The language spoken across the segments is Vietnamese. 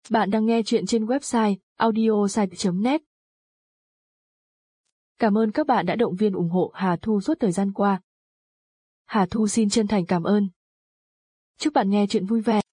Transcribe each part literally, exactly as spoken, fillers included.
Bạn đang nghe chuyện trên website audiosite chấm net. Cảm ơn các bạn đã động viên ủng hộ Hà Thu suốt thời gian qua. Hà Thu xin chân thành cảm ơn. Chúc bạn nghe chuyện vui vẻ.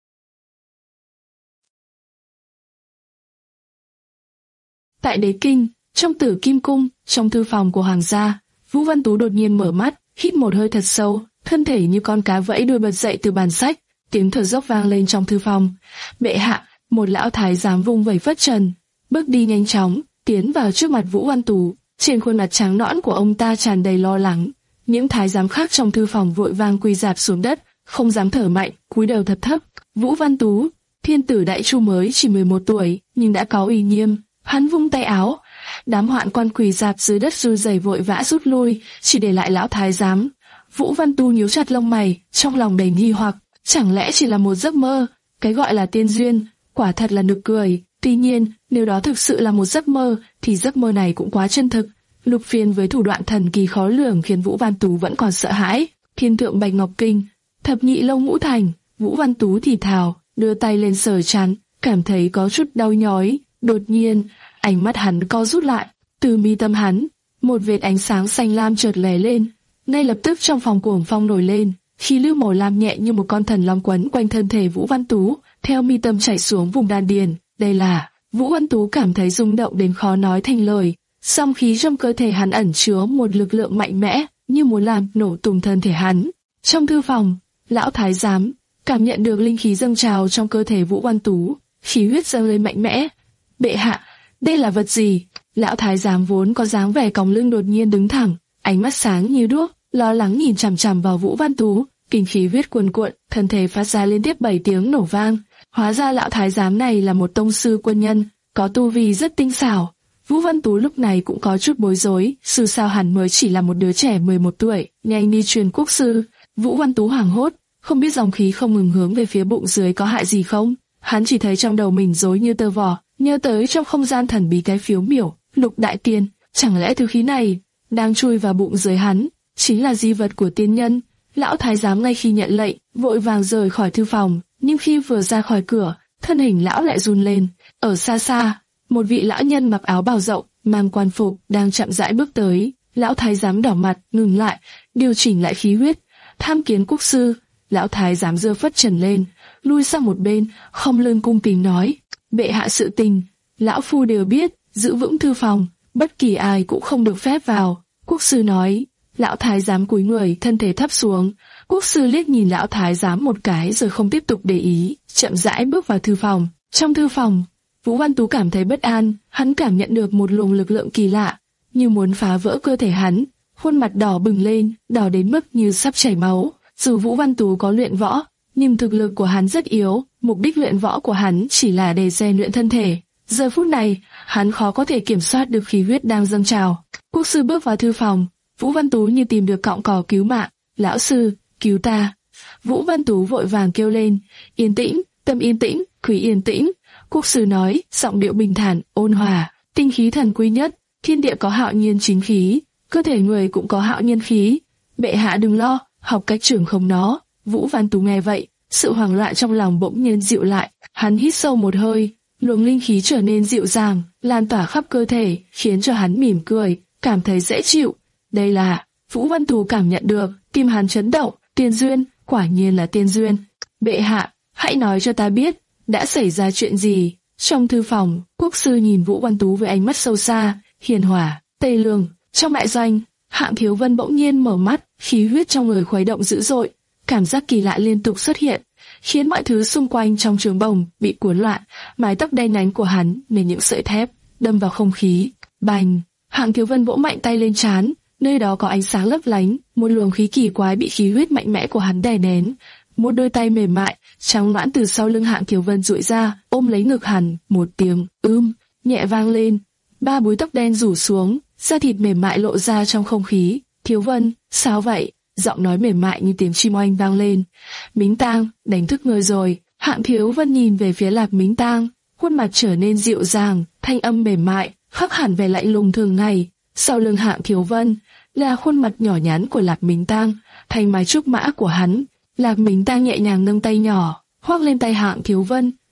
Tại Đế Kinh, trong Tử Kim Cung, trong thư phòng của hoàng gia, Vũ Văn Tú đột nhiên mở mắt, hít một hơi thật sâu, thân thể như con cá vẫy đuôi bật dậy từ bàn sách, tiếng thở dốc vang lên trong thư phòng. Bệ hạ, một lão thái giám vung vẩy phất trần, bước đi nhanh chóng, tiến vào trước mặt Vũ Văn Tú. Trên khuôn mặt trắng nõn của ông ta tràn đầy lo lắng. Những thái giám khác trong thư phòng vội vàng quỳ rạp xuống đất, không dám thở mạnh, cúi đầu thật thấp. Vũ Văn Tú, thiên tử Đại Chu mới chỉ mười một tuổi, nhưng đã có uy nghiêm. Hắn vung tay áo, đám hoạn quan quỳ rạp dưới đất run rẩy vội vã rút lui, chỉ để lại lão thái giám. Vũ Văn Tú nhíu chặt lông mày, trong lòng đầy nghi hoặc, chẳng lẽ chỉ là một giấc mơ? Cái gọi là tiên duyên, quả thật là nực cười. Tuy nhiên, nếu đó thực sự là một giấc mơ, thì giấc mơ này cũng quá chân thực. Lục Phiên với thủ đoạn thần kỳ khó lường khiến Vũ Văn Tú vẫn còn sợ hãi. Thiên thượng Bạch Ngọc Kinh, thập nhị lâu ngũ thành. Vũ Văn Tú thì thào, đưa tay lên sờ trán, cảm thấy có chút đau nhói. Đột nhiên, ánh mắt hắn co rút lại, từ mi tâm hắn, một vệt ánh sáng xanh lam chợt lóe lên. Ngay lập tức trong phòng cuồng phong nổi lên, khí lưu màu lam nhẹ như một con thần long quấn quanh thân thể Vũ Văn Tú, theo mi tâm chảy xuống vùng đan điền. Đây là, Vũ Văn Tú cảm thấy rung động đến khó nói thành lời. Song khí trong cơ thể hắn ẩn chứa một lực lượng mạnh mẽ, như muốn làm nổ tung thân thể hắn. Trong thư phòng, lão thái giám cảm nhận được linh khí dâng trào trong cơ thể Vũ Văn Tú, khí huyết dâng lên mạnh mẽ. Bệ hạ, đây là vật gì? Lão thái giám vốn có dáng vẻ còng lưng đột nhiên đứng thẳng, ánh mắt sáng như đuốc, lo lắng nhìn chằm chằm vào Vũ Văn Tú, kinh khí huyết cuồn cuộn, thân thể phát ra liên tiếp bảy tiếng nổ vang. Hóa ra lão thái giám này là một tông sư quân nhân, có tu vi rất tinh xảo. Vũ Văn Tú lúc này cũng có chút bối rối, sư sao hắn mới chỉ là một đứa trẻ mười một tuổi, nhanh đi truyền quốc sư. Vũ Văn Tú hoảng hốt, không biết dòng khí không ngừng hướng về phía bụng dưới có hại gì không. Hắn chỉ thấy trong đầu mình rối như tơ vò, nhớ tới trong không gian thần bí cái phiếu miểu, Lục Đại Tiên, chẳng lẽ thứ khí này đang chui vào bụng dưới hắn, chính là di vật của tiên nhân. Lão thái giám ngay khi nhận lệnh, vội vàng rời khỏi thư phòng, nhưng khi vừa ra khỏi cửa, thân hình lão lại run lên. Ở xa xa, một vị lão nhân mặc áo bào rộng, mang quan phục, đang chậm rãi bước tới. Lão thái giám đỏ mặt, ngừng lại, điều chỉnh lại khí huyết. Tham kiến quốc sư. Lão thái giám giơ phất trần lên, lui sang một bên, không lưng cung kính nói: Bệ hạ sự tình, lão phu đều biết, giữ vững thư phòng, bất kỳ ai cũng không được phép vào. Quốc sư nói. Lão thái giám cúi người, thân thể thấp xuống. Quốc sư liếc nhìn lão thái giám một cái rồi không tiếp tục để ý, chậm rãi bước vào thư phòng. Trong thư phòng, Vũ Văn Tú cảm thấy bất an, hắn cảm nhận được một luồng lực lượng kỳ lạ, như muốn phá vỡ cơ thể hắn. Khuôn mặt đỏ bừng lên, đỏ đến mức như sắp chảy máu. Dù Vũ Văn Tú có luyện võ, nhưng thực lực của hắn rất yếu, mục đích luyện võ của hắn chỉ là để rèn luyện thân thể. Giờ phút này, hắn khó có thể kiểm soát được khí huyết đang dâng trào. Quốc sư bước vào thư phòng, Vũ Văn Tú như tìm được cọng cỏ cứu mạng. Lão sư, cứu ta. Vũ Văn Tú vội vàng kêu lên. Yên tĩnh, tâm yên tĩnh, quý yên tĩnh. Quốc sư nói, giọng điệu bình thản, ôn hòa. Tinh khí thần quý nhất, thiên địa có hạo nhiên chính khí, cơ thể người cũng có hạo nhiên khí. Bệ hạ đừng lo, học cách trưởng không nó. Vũ Văn Tú nghe vậy, sự hoảng loạn trong lòng bỗng nhiên dịu lại. Hắn hít sâu một hơi, luồng linh khí trở nên dịu dàng, lan tỏa khắp cơ thể, khiến cho hắn mỉm cười, cảm thấy dễ chịu. Đây là, Vũ Văn Tú cảm nhận được, tim hắn chấn động, tiên duyên, quả nhiên là tiên duyên. Bệ hạ, hãy nói cho ta biết, đã xảy ra chuyện gì? Trong thư phòng, quốc sư nhìn Vũ Văn Tú với ánh mắt sâu xa, hiền hòa. Tây Lương, trong đại doanh, Hạng Thiếu Vân bỗng nhiên mở mắt, khí huyết trong người khuấy động dữ dội, cảm giác kỳ lạ liên tục xuất hiện, khiến mọi thứ xung quanh trong trường bồng bị cuốn loạn. Mái tóc đen nhánh của hắn như những sợi thép đâm vào không khí. Bành! Hạng Thiếu Vân vỗ mạnh tay lên trán, nơi đó có ánh sáng lấp lánh, một luồng khí kỳ quái bị khí huyết mạnh mẽ của hắn đè nén. Một đôi tay mềm mại, trắng nõn từ sau lưng Hạng Thiếu Vân duỗi ra, ôm lấy ngực hắn. Một tiếng ưm nhẹ vang lên, ba búi tóc đen rủ xuống, da thịt mềm mại lộ ra trong không khí. Thiếu Vân, sao vậy? Giọng nói mềm mại như tiếng chim oanh vang lên. Mính Tang, đánh thức người rồi. Hạng Thiếu Vân nhìn về phía Lạc Mính Tang, khuôn mặt trở nên dịu dàng, thanh âm mềm mại, khác hẳn vẻ lạnh lùng thường ngày. Sau lưng Hạng Thiếu Vân là khuôn mặt nhỏ nhắn của Lạc Mính Tang, thành mái trúc mã của hắn. Lạc Mính Tang nhẹ nhàng nâng tay nhỏ, khoác lên tay Hạng Thiếu Vân,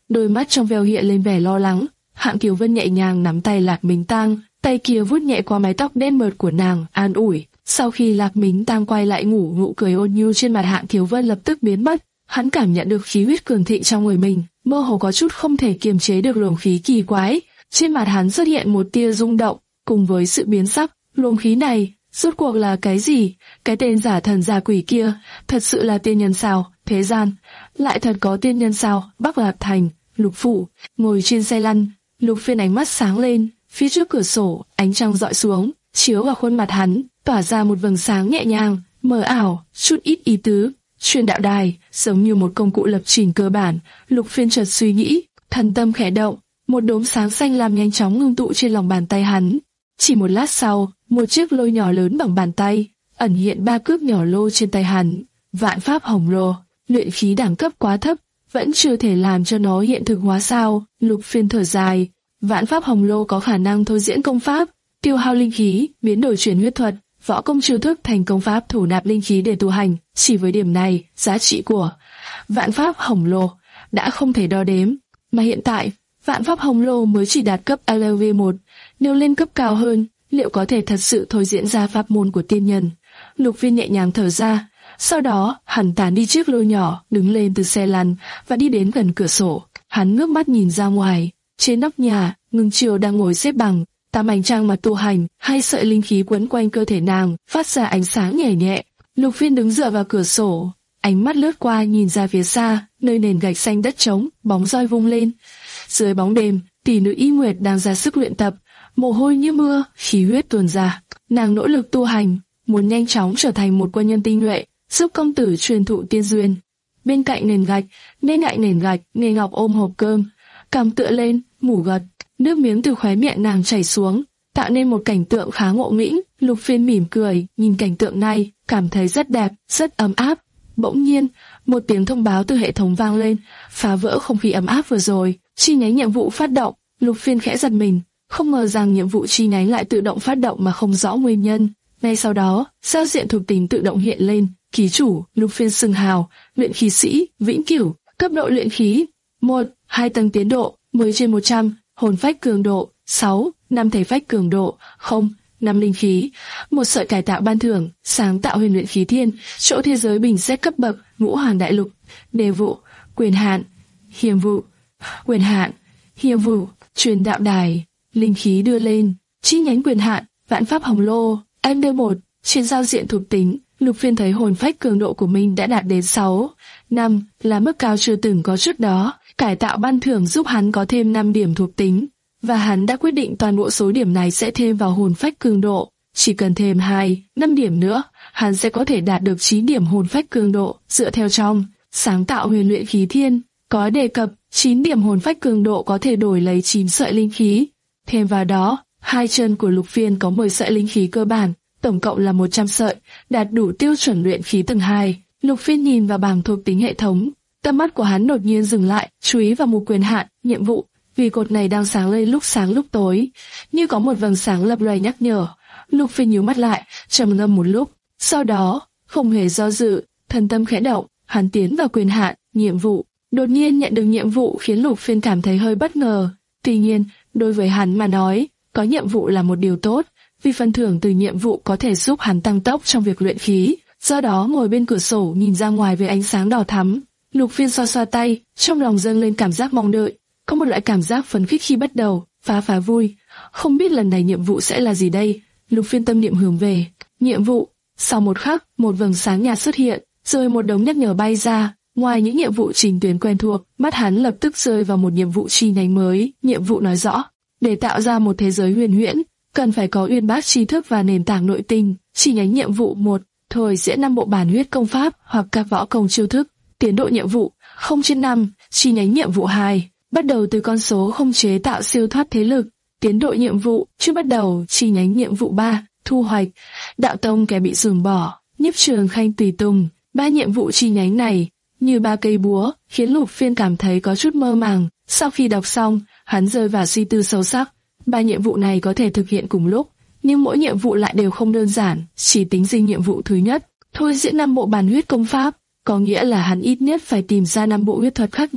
đôi mắt trong veo hiện lên vẻ lo lắng. Hạng Kiều Vân nhẹ nhàng nắm tay Lạc Mính Tang, tay kia vuốt nhẹ qua mái tóc đen mượt của nàng, an ủi. Sau khi Lạc Mính Tang quay lại ngủ, nụ cười ôn nhu trên mặt Hạng Kiều Vân lập tức biến mất. Hắn cảm nhận được khí huyết cường thịnh trong người mình, mơ hồ có chút không thể kiềm chế được luồng khí kỳ quái. Trên mặt hắn xuất hiện một tia rung động, cùng với sự biến sắc. Luồng khí này, rốt cuộc là cái gì? Cái tên giả thần giả quỷ kia, thật sự là tiên nhân sao? Thế gian, lại thật có tiên nhân sao? Bắc Lạc Thành, Lục Phủ, ngồi trên xe lăn, Lục Phiên ánh mắt sáng lên, phía trước cửa sổ, ánh trăng dọi xuống, chiếu vào khuôn mặt hắn, tỏa ra một vầng sáng nhẹ nhàng, mờ ảo, chút ít ý tứ. Truyền đạo đài, giống như một công cụ lập trình cơ bản. Lục Phiên chợt suy nghĩ, thần tâm khẽ động, một đốm sáng xanh lam nhanh chóng ngưng tụ trên lòng bàn tay hắn. Chỉ một lát sau, một chiếc lô nhỏ lớn bằng bàn tay, ẩn hiện ba cước nhỏ lô trên tay hắn. Vạn pháp hồng lô, luyện khí đẳng cấp quá thấp, vẫn chưa thể làm cho nó hiện thực hóa sao? Lục Phiên thở dài, vạn pháp hồng lô có khả năng thôi diễn công pháp, tiêu hao linh khí, biến đổi chuyển huyết thuật, võ công chiêu thức thành công pháp thủ nạp linh khí để tu hành. Chỉ với điểm này, giá trị của vạn pháp hồng lô đã không thể đo đếm. Mà hiện tại, vạn pháp hồng lô mới chỉ đạt cấp L V một, nếu lên cấp cao hơn, liệu có thể thật sự thôi diễn ra pháp môn của tiên nhân? Lục Phiên nhẹ nhàng thở ra, sau đó hắn tán đi chiếc lô nhỏ, đứng lên từ xe lăn và đi đến gần cửa sổ. Hắn ngước mắt nhìn ra ngoài, trên nóc nhà, Ngưng Chiêu đang ngồi xếp bằng, tam ảnh trang mà tu hành, hai sợi linh khí quấn quanh cơ thể nàng, phát ra ánh sáng nhẹ nhẹ. Lục Phiên đứng dựa vào cửa sổ, ánh mắt lướt qua nhìn ra phía xa, nơi nền gạch xanh đất trống, bóng roi vung lên. Dưới bóng đêm, tỷ nữ Y Nguyệt đang ra sức luyện tập, mồ hôi như mưa, khí huyết tuôn ra. Nàng nỗ lực tu hành, muốn nhanh chóng trở thành một quân nhân tinh nhuệ, giúp công tử truyền thụ tiên duyên. Bên cạnh nền gạch, bên cạnh nền gạch, Nghê Ngọc ôm hộp cơm, cằm tựa lên, ngủ gật, nước miếng từ khóe miệng nàng chảy xuống, tạo nên một cảnh tượng khá ngộ nghĩnh. Lục Phiên mỉm cười, nhìn cảnh tượng này, cảm thấy rất đẹp, rất ấm áp. Bỗng nhiên, một tiếng thông báo từ hệ thống vang lên, phá vỡ không khí ấm áp vừa rồi. Chi nhánh nhiệm vụ phát động. Lục Phiên khẽ giật mình, không ngờ rằng nhiệm vụ chi nhánh lại tự động phát động mà không rõ nguyên nhân. Ngay sau đó, giao diện thuộc tính tự động hiện lên, ký chủ Lục Phiên xưng hào, luyện khí sĩ, vĩnh cửu, cấp độ luyện khí một, hai tầng tiến độ mười trên một trăm, hồn phách cường độ sáu, năm thể phách cường độ không, năm linh khí, một sợi cải tạo ban thưởng, sáng tạo huyền luyện khí thiên, chỗ thế giới bình xét cấp bậc, ngũ hoàng đại lục, đề vụ, quyền hạn, hiểm vụ, quyền hạn, hiểm vụ, truyền đạo đài, linh khí đưa lên, chi nhánh quyền hạn, vạn pháp hồng lô, M D một, trên giao diện thuộc tính, Lục Phiên thấy hồn phách cường độ của mình đã đạt đến sáu, năm, là mức cao chưa từng có trước đó. Cải tạo ban thưởng giúp hắn có thêm năm điểm thuộc tính, và hắn đã quyết định toàn bộ số điểm này sẽ thêm vào hồn phách cường độ. Chỉ cần thêm hai, năm điểm nữa, hắn sẽ có thể đạt được chín điểm hồn phách cường độ. Dựa theo trong sáng tạo huyền luyện khí thiên, có đề cập chín điểm hồn phách cường độ có thể đổi lấy chín sợi linh khí. Thêm vào đó, hai chân của Lục Phiên có mười sợi linh khí cơ bản, tổng cộng là một trăm sợi, đạt đủ tiêu chuẩn luyện khí tầng hai. Lục Phiên nhìn vào bảng thuộc tính hệ thống, tâm mắt của hắn đột nhiên dừng lại, chú ý vào một quyền hạn, nhiệm vụ, vì cột này đang sáng lên lúc sáng lúc tối, như có một vầng sáng lập lòe nhắc nhở. Lục Phiên nhíu mắt lại, trầm ngâm một lúc, sau đó, không hề do dự, thần tâm khẽ động, hắn tiến vào quyền hạn, nhiệm vụ. Đột nhiên nhận được nhiệm vụ khiến Lục Phiên cảm thấy hơi bất ngờ. Tuy nhiên, đối với hắn mà nói, có nhiệm vụ là một điều tốt, vì phần thưởng từ nhiệm vụ có thể giúp hắn tăng tốc trong việc luyện khí. Do đó ngồi bên cửa sổ nhìn ra ngoài với ánh sáng đỏ thắm, Lục Phiên xoa xoa tay, trong lòng dâng lên cảm giác mong đợi, có một loại cảm giác phấn khích khi bắt đầu, phá phá vui. Không biết lần này nhiệm vụ sẽ là gì đây? Lục Phiên tâm niệm hướng về nhiệm vụ. Sau một khắc, một vầng sáng nhạt xuất hiện, rồi một đống nhắc nhở bay ra. Ngoài những nhiệm vụ trình tuyến quen thuộc, mắt hắn lập tức rơi vào một nhiệm vụ chi nhánh mới. Nhiệm vụ nói rõ, để tạo ra một thế giới huyền huyễn, cần phải có uyên bác tri thức và nền tảng nội tình. Chi nhánh nhiệm vụ một, thôi diễn năm bộ bản huyết công pháp hoặc các võ công chiêu thức. Tiến độ nhiệm vụ không trên năm. Chi nhánh nhiệm vụ hai, bắt đầu từ con số không chế tạo siêu thoát thế lực. Tiến độ nhiệm vụ chưa bắt đầu. Chi nhánh nhiệm vụ ba, thu hoạch đạo tông kẻ bị ruồng bỏ, nhiếp trường khanh tùy tùng. Ba nhiệm vụ chi nhánh này như ba cây búa, khiến Lục Phiên cảm thấy có chút mơ màng. Sau khi đọc xong, hắn rơi vào suy tư sâu sắc. Ba nhiệm vụ này có thể thực hiện cùng lúc, nhưng mỗi nhiệm vụ lại đều không đơn giản. Chỉ tính riêng nhiệm vụ thứ nhất, thôi diễn năm bộ bản huyết công pháp, có nghĩa là hắn ít nhất phải tìm ra năm bộ huyết thuật khác nhau,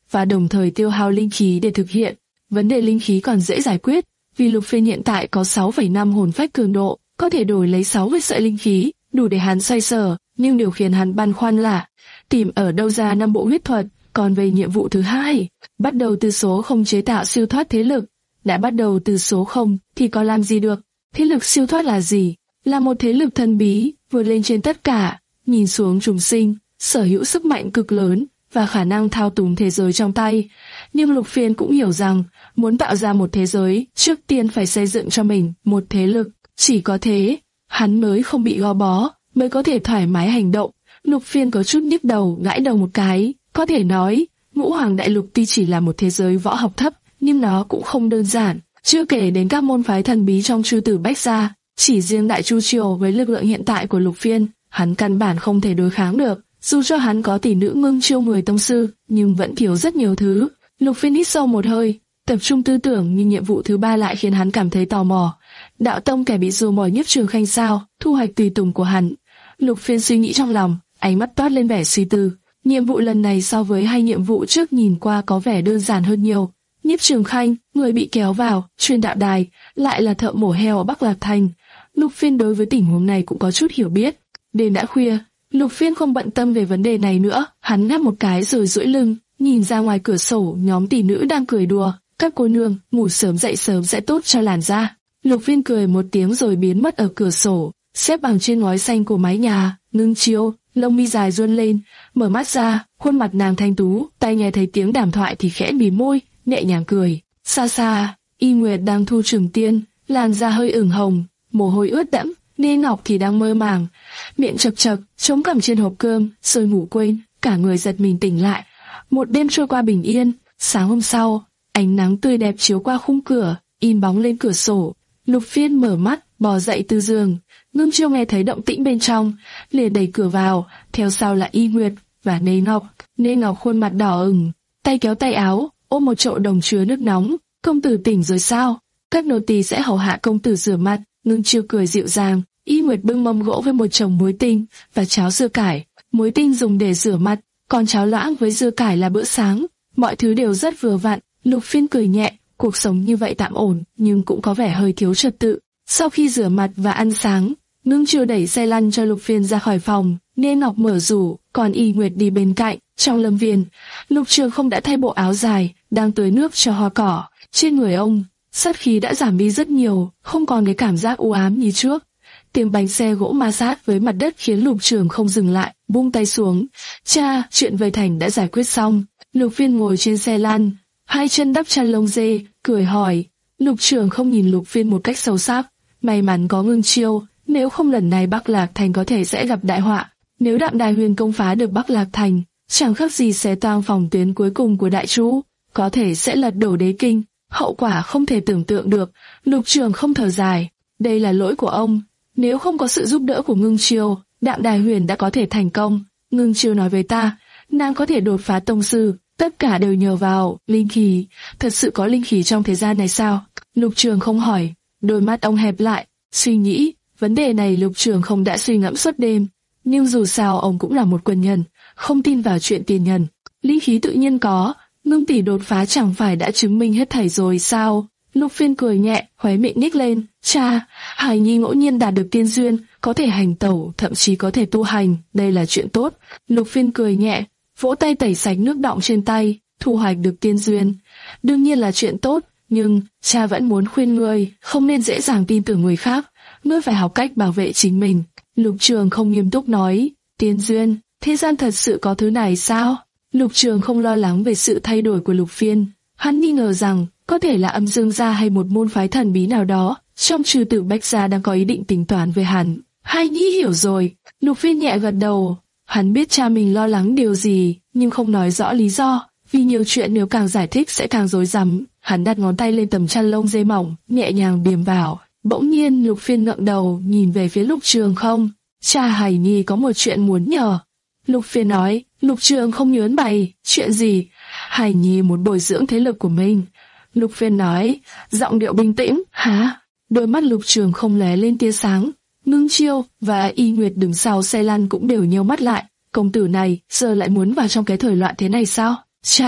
và đồng thời tiêu hao linh khí để thực hiện. Vấn đề linh khí còn dễ giải quyết, vì Lục Phiên hiện tại có sáu phẩy năm hồn phách cường độ, có thể đổi lấy sáu mươi sợi linh khí, đủ để hắn xoay sở, nhưng điều khiến hắn băn khoăn là tìm ở đâu ra năm bộ huyết thuật. Còn về nhiệm vụ thứ hai, bắt đầu từ số không chế tạo siêu thoát thế lực. Đã bắt đầu từ số không thì có làm gì được? Thế lực siêu thoát là gì? Là một thế lực thần bí, vượt lên trên tất cả, nhìn xuống chúng sinh, sở hữu sức mạnh cực lớn và khả năng thao túng thế giới trong tay. Nhưng Lục Phiên cũng hiểu rằng, muốn tạo ra một thế giới, trước tiên phải xây dựng cho mình một thế lực. Chỉ có thế, hắn mới không bị gò bó, mới có thể thoải mái hành động. Lục Phiên có chút nhức đầu, gãi đầu một cái. Có thể nói, Ngũ Hoàng Đại Lục tuy chỉ là một thế giới võ học thấp, nhưng nó cũng không đơn giản. Chưa kể đến các môn phái thần bí trong Chư Tử Bách Gia, chỉ riêng Đại Chu Triều với lực lượng hiện tại của Lục Phiên, hắn căn bản không thể đối kháng được. Dù cho hắn có tỷ nữ Ngưng Chiêu mười tông sư, nhưng vẫn thiếu rất nhiều thứ. Lục Phiên hít sâu một hơi, tập trung tư tưởng, nhưng nhiệm vụ thứ ba lại khiến hắn cảm thấy tò mò. Đạo tông kẻ bị rùa mỏi Nhiếp Trường Khanh sao? Thu hoạch tùy tùng của hắn. Lục Phiên suy nghĩ trong lòng, ánh mắt toát lên vẻ suy tư. Nhiệm vụ lần này so với hai nhiệm vụ trước nhìn qua có vẻ đơn giản hơn nhiều. Nhiếp Trường Khanh, người bị kéo vào truyền đạo đài, lại là thợ mổ heo ở Bắc Lạc Thành. Lục Phiên đối với tình huống này cũng có chút hiểu biết. Đêm đã khuya, Lục Phiên không bận tâm về vấn đề này nữa. Hắn ngáp một cái rồi duỗi lưng, nhìn ra ngoài cửa sổ, nhóm tỷ nữ đang cười đùa. Các cô nương, ngủ sớm dậy sớm sẽ tốt cho làn da. Lục Phiên cười một tiếng rồi biến mất ở cửa sổ, xếp bằng trên ngói xanh của mái nhà. Ngưng Chiêu, lông mi dài run lên, mở mắt ra, khuôn mặt nàng thanh tú, tai nghe thấy tiếng đàm thoại thì khẽ mím môi, nhẹ nhàng cười. Xa xa, Y Nguyệt đang thu trừng tiên, làn da hơi ửng hồng, mồ hôi ướt đẫm. Nê Ngọc thì đang mơ màng, miệng chật chật, chống cằm trên hộp cơm, rồi ngủ quên, cả người giật mình tỉnh lại. Một đêm trôi qua bình yên. Sáng hôm sau, ánh nắng tươi đẹp chiếu qua khung cửa, in bóng lên cửa sổ. Lục Phiên mở mắt, bò dậy từ giường. Ngưng Chiêu nghe thấy động tĩnh bên trong, liền đẩy cửa vào, theo sau là Y Nguyệt và Nê Ngọc. Nê Ngọc khuôn mặt đỏ ửng, tay kéo tay áo, ôm một chậu đồng chứa nước nóng. Công tử tỉnh rồi sao? Các nô tỳ sẽ hầu hạ công tử rửa mặt. Ngưng Chiêu cười dịu dàng. Y Nguyệt bưng mâm gỗ với một chồng muối tinh và cháo dưa cải. Muối tinh dùng để rửa mặt, còn cháo loãng với dưa cải là bữa sáng. Mọi thứ đều rất vừa vặn. Lục Phiên cười nhẹ, cuộc sống như vậy tạm ổn, nhưng cũng có vẻ hơi thiếu trật tự. Sau khi rửa mặt và ăn sáng, Ngưng Chiêu đẩy xe lăn cho Lục Phiên ra khỏi phòng. Nê Ngọc mở rủ, còn Y Nguyệt đi bên cạnh. Trong lâm viên, Lục Trường không đã thay bộ áo dài, đang tưới nước cho hoa cỏ. Trên người ông, sát khí đã giảm đi rất nhiều, không còn cái cảm giác u ám như trước. Tiếng bánh xe gỗ ma sát với mặt đất khiến Lục Trường không dừng lại, buông tay xuống. Cha, chuyện về thành đã giải quyết xong. Lục Phiên ngồi trên xe lăn, hai chân đắp chăn lông dê, cười hỏi. Lục Trường không nhìn Lục Phiên một cách sâu sắc. May mắn có Ngưng Chiêu, nếu không lần này Bắc Lạc Thành có thể sẽ gặp đại họa. Nếu Đạm Đài Huyền công phá được Bắc Lạc Thành, chẳng khác gì xé toang phòng tuyến cuối cùng của Đại Chu, có thể sẽ lật đổ đế kinh. Hậu quả không thể tưởng tượng được. Lục Trường không thở dài. Đây là lỗi của ông. Nếu không có sự giúp đỡ của Ngưng Chiêu, Đạm Đài Huyền đã có thể thành công. Ngưng Chiêu nói với ta, nàng có thể đột phá tông sư, tất cả đều nhờ vào linh khí. Thật sự có linh khí trong thế gian này sao? Lục Trường không hỏi. Đôi mắt ông hẹp lại, suy nghĩ. Vấn đề này Lục Trường không đã suy ngẫm suốt đêm. Nhưng dù sao ông cũng là một quân nhân, không tin vào chuyện tiền nhân. Linh khí tự nhiên có, Ngưng tỷ đột phá chẳng phải đã chứng minh hết thảy rồi sao? Lục Phiên cười nhẹ, khóe miệng nhếch lên. Cha, Hải Nhi ngẫu nhiên đạt được tiên duyên, có thể hành tẩu, thậm chí có thể tu hành, đây là chuyện tốt. Lục Phiên cười nhẹ, vỗ tay tẩy sạch nước đọng trên tay. Thu hoạch được tiên duyên, đương nhiên là chuyện tốt, nhưng cha vẫn muốn khuyên ngươi không nên dễ dàng tin tưởng người khác, ngươi phải học cách bảo vệ chính mình. Lục Trường không nghiêm túc nói. Tiên duyên, thế gian thật sự có thứ này sao? Lục Trường không lo lắng về sự thay đổi của Lục Phiên. Hắn nghi ngờ rằng có thể là Âm Dương gia hay một môn phái thần bí nào đó trong Chư Tử Bách gia đang có ý định tính toán về hắn. Hai Nhi hiểu rồi. Lục Phiên nhẹ gật đầu. Hắn biết cha mình lo lắng điều gì, nhưng không nói rõ lý do, vì nhiều chuyện nếu càng giải thích sẽ càng rối rắm. Hắn đặt ngón tay lên tấm chăn lông dê mỏng, nhẹ nhàng điềm vào. Bỗng nhiên Lục Phiên ngẩng đầu nhìn về phía Lục Trường không. Cha, Hải Nhi có một chuyện muốn nhờ. Lục Phiên nói. Lục Trường không nhớn bày. Chuyện gì? Hải Nhi muốn bồi dưỡng thế lực của mình. Lục Phiên nói, giọng điệu bình tĩnh. Hả? Đôi mắt Lục Trường không lóe lên tia sáng. Ngưng Chiêu và Y Nguyệt đứng sau xe lăn cũng đều nheo mắt lại. Công tử này giờ lại muốn vào trong cái thời loạn thế này sao? Cha,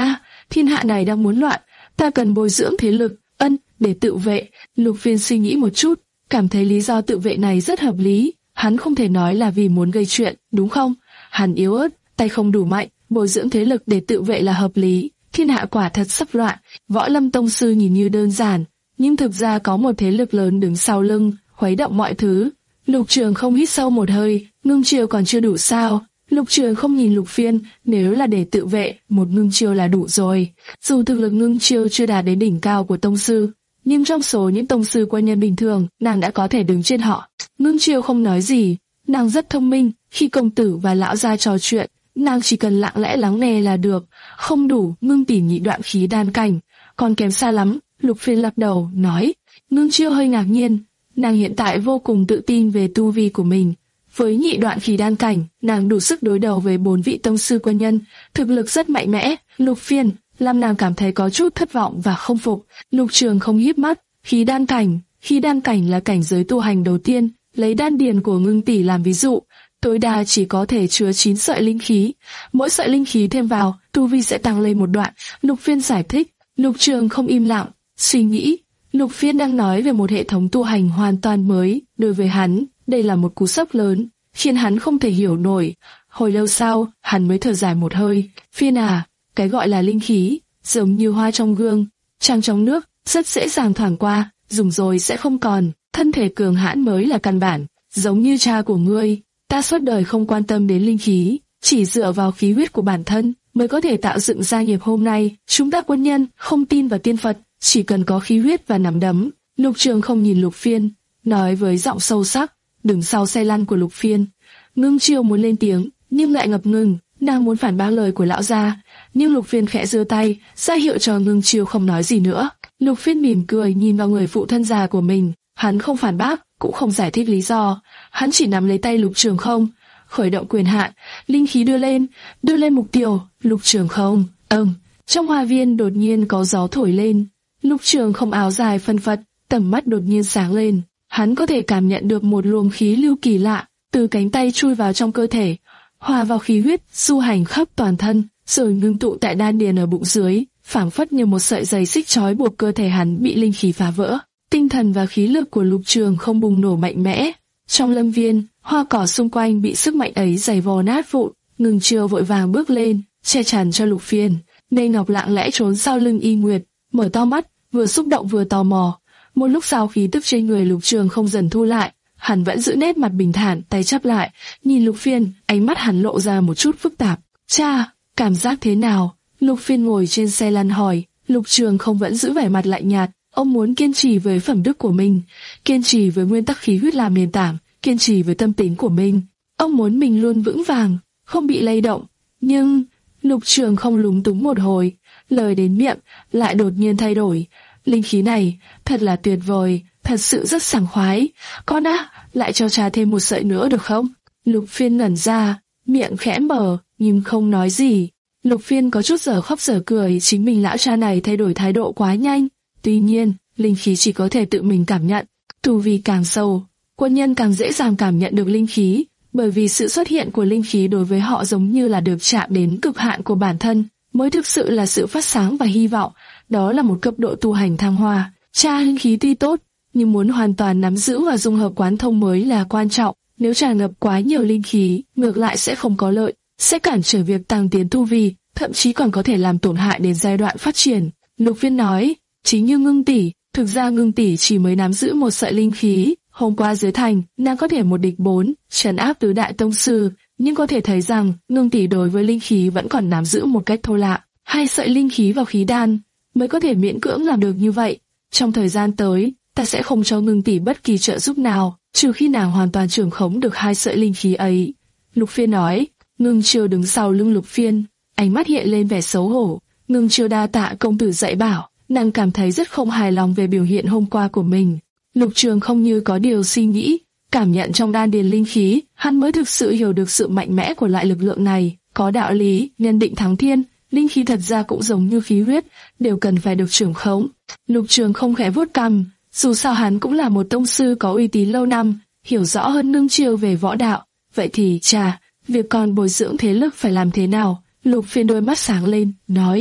thiên hạ này đang muốn loạn, ta cần bồi dưỡng thế lực, ân, để tự vệ. Lục Phiên suy nghĩ một chút, cảm thấy lý do tự vệ này rất hợp lý. Hắn không thể nói là vì muốn gây chuyện, đúng không? Hắn yếu ớt, tay không đủ mạnh, bồi dưỡng thế lực để tự vệ là hợp lý. Thiên hạ quả thật sắp loạn. Võ Lâm tông sư nhìn như đơn giản, nhưng thực ra có một thế lực lớn đứng sau lưng, khuấy động mọi thứ. Lục Trường không hít sâu một hơi, ngưng chiêu còn chưa đủ sao? Lục Trường không nhìn Lục Phiên, nếu là để tự vệ, một ngưng chiêu là đủ rồi. Dù thực lực ngưng chiêu chưa đạt đến đỉnh cao của tông sư, nhưng trong số những tông sư quân nhân bình thường, nàng đã có thể đứng trên họ. Ngưng chiêu không nói gì, nàng rất thông minh. Khi công tử và lão gia trò chuyện, nàng chỉ cần lặng lẽ lắng nghe là được. Không đủ, ngưng tỉ nhị đoạn khí đan cảnh, còn kém xa lắm. Lục Phiên lắc đầu, nói. Ngưng chiêu hơi ngạc nhiên, nàng hiện tại vô cùng tự tin về tu vi của mình. Với nhị đoạn khí đan cảnh, nàng đủ sức đối đầu với bốn vị tông sư quân nhân, thực lực rất mạnh mẽ. Lục Phiên làm nàng cảm thấy có chút thất vọng và không phục. Lục Trường không híp mắt. Khí đan cảnh, khí đan cảnh là cảnh giới tu hành đầu tiên, lấy đan điền của ngưng tỷ làm ví dụ, tối đa chỉ có thể chứa chín sợi linh khí. Mỗi sợi linh khí thêm vào, tu vi sẽ tăng lên một đoạn. Lục Phiên giải thích. Lục Trường không im lặng, suy nghĩ. Lục Phiên đang nói về một hệ thống tu hành hoàn toàn mới. Đối với hắn, đây là một cú sốc lớn, khiến hắn không thể hiểu nổi. Hồi lâu sau, hắn mới thở dài một hơi. Phiên à, cái gọi là linh khí, giống như hoa trong gương, trăng trong nước, rất dễ dàng thoảng qua, dùng rồi sẽ không còn. Thân thể cường hãn mới là căn bản. Giống như cha của ngươi, ta suốt đời không quan tâm đến linh khí, chỉ dựa vào khí huyết của bản thân mới có thể tạo dựng gia nghiệp hôm nay. Chúng ta quân nhân không tin vào tiên Phật, chỉ cần có khí huyết và nắm đấm. Lục Trường không nhìn Lục Phiên, nói với giọng sâu sắc. Đứng sau xe lăn của Lục Phiên, ngưng chiêu muốn lên tiếng, nhưng lại ngập ngừng. Nàng muốn phản bác lời của lão gia, nhưng Lục Phiên khẽ giơ tay, ra hiệu cho ngưng chiêu không nói gì nữa. Lục Phiên mỉm cười nhìn vào người phụ thân già của mình, hắn không phản bác, cũng không giải thích lý do, hắn chỉ nắm lấy tay Lục Trường không, khởi động quyền hạn, linh khí đưa lên, đưa lên mục tiêu. Lục Trường không, ừm. Trong hoa viên đột nhiên có gió thổi lên, Lục Trường không áo dài phân phật, tầm mắt đột nhiên sáng lên, hắn có thể cảm nhận được một luồng khí lưu kỳ lạ từ cánh tay chui vào trong cơ thể, hòa vào khí huyết, du hành khắp toàn thân, rồi ngưng tụ tại đan điền ở bụng dưới, phảng phất như một sợi dây xích trói buộc cơ thể hắn bị linh khí phá vỡ. Tinh thần và khí lực của Lục Trường không bùng nổ mạnh mẽ. Trong lâm viên, hoa cỏ xung quanh bị sức mạnh ấy giày vò nát vụn. Ngưng chiêu vội vàng bước lên, che chắn cho Lục Phiên. Nê Ngọc lặng lẽ trốn sau lưng Y Nguyệt, mở to mắt, vừa xúc động vừa tò mò. Một lúc sau khí tức trên người Lục Trường không dần thu lại, hắn vẫn giữ nét mặt bình thản, tay chắp lại, nhìn Lục Phiên, ánh mắt hắn lộ ra một chút phức tạp. Cha, cảm giác thế nào? Lục Phiên ngồi trên xe lăn hỏi. Lục Trường không vẫn giữ vẻ mặt lạnh nhạt. Ông muốn kiên trì với phẩm đức của mình, kiên trì với nguyên tắc khí huyết làm nền tảng, kiên trì với tâm tính của mình. Ông muốn mình luôn vững vàng, không bị lay động. Nhưng Lục Trường không lúng túng một hồi, lời đến miệng lại đột nhiên thay đổi. Linh khí này thật là tuyệt vời, thật sự rất sảng khoái. Con á, lại cho cha thêm một sợi nữa được không? Lục Phiên ngẩn ra, miệng khẽ mở, nhưng không nói gì. Lục Phiên có chút dở khóc dở cười, chính mình lão cha này thay đổi thái độ quá nhanh. Tuy nhiên, linh khí chỉ có thể tự mình cảm nhận. Tu vi càng sâu, quân nhân càng dễ dàng cảm nhận được linh khí, bởi vì sự xuất hiện của linh khí đối với họ giống như là được chạm đến cực hạn của bản thân, mới thực sự là sự phát sáng và hy vọng. Đó là một cấp độ tu hành thăng hoa. Cha linh khí tuy tốt, nhưng muốn hoàn toàn nắm giữ và dung hợp quán thông mới là quan trọng. Nếu tràn ngập quá nhiều linh khí, ngược lại sẽ không có lợi, sẽ cản trở việc tăng tiến tu vi, thậm chí còn có thể làm tổn hại đến giai đoạn phát triển. Lục Phiên nói. Chính như Ngưng tỷ, thực ra Ngưng tỷ chỉ mới nắm giữ một sợi linh khí. Hôm qua dưới thành, nàng có thể một địch bốn, trấn áp tứ đại tông sư, nhưng có thể thấy rằng Ngưng tỷ đối với linh khí vẫn còn nắm giữ một cách thô lạ. Hai sợi linh khí vào khí đan mới có thể miễn cưỡng làm được như vậy. Trong thời gian tới, ta sẽ không cho Ngưng tỷ bất kỳ trợ giúp nào, trừ khi nàng hoàn toàn trưởng khống được hai sợi linh khí ấy. Lục Phiên nói. Ngưng Chiêu đứng sau lưng Lục Phiên, ánh mắt hiện lên vẻ xấu hổ. Ngưng Chiêu đa tạ công tử dạy bảo. Nàng cảm thấy rất không hài lòng về biểu hiện hôm qua của mình. Lục Trường không như có điều suy nghĩ, cảm nhận trong đan điền linh khí, hắn mới thực sự hiểu được sự mạnh mẽ của loại lực lượng này. Có đạo lý, nhân định thắng thiên, linh khí thật ra cũng giống như khí huyết, đều cần phải được trưởng khống. Lục Trường không khẽ vuốt cằm, dù sao hắn cũng là một tông sư có uy tín lâu năm, hiểu rõ hơn Ngưng Chiêu về võ đạo. Vậy thì, chà, việc còn bồi dưỡng thế lực phải làm thế nào? Lục Phiên đôi mắt sáng lên, nói.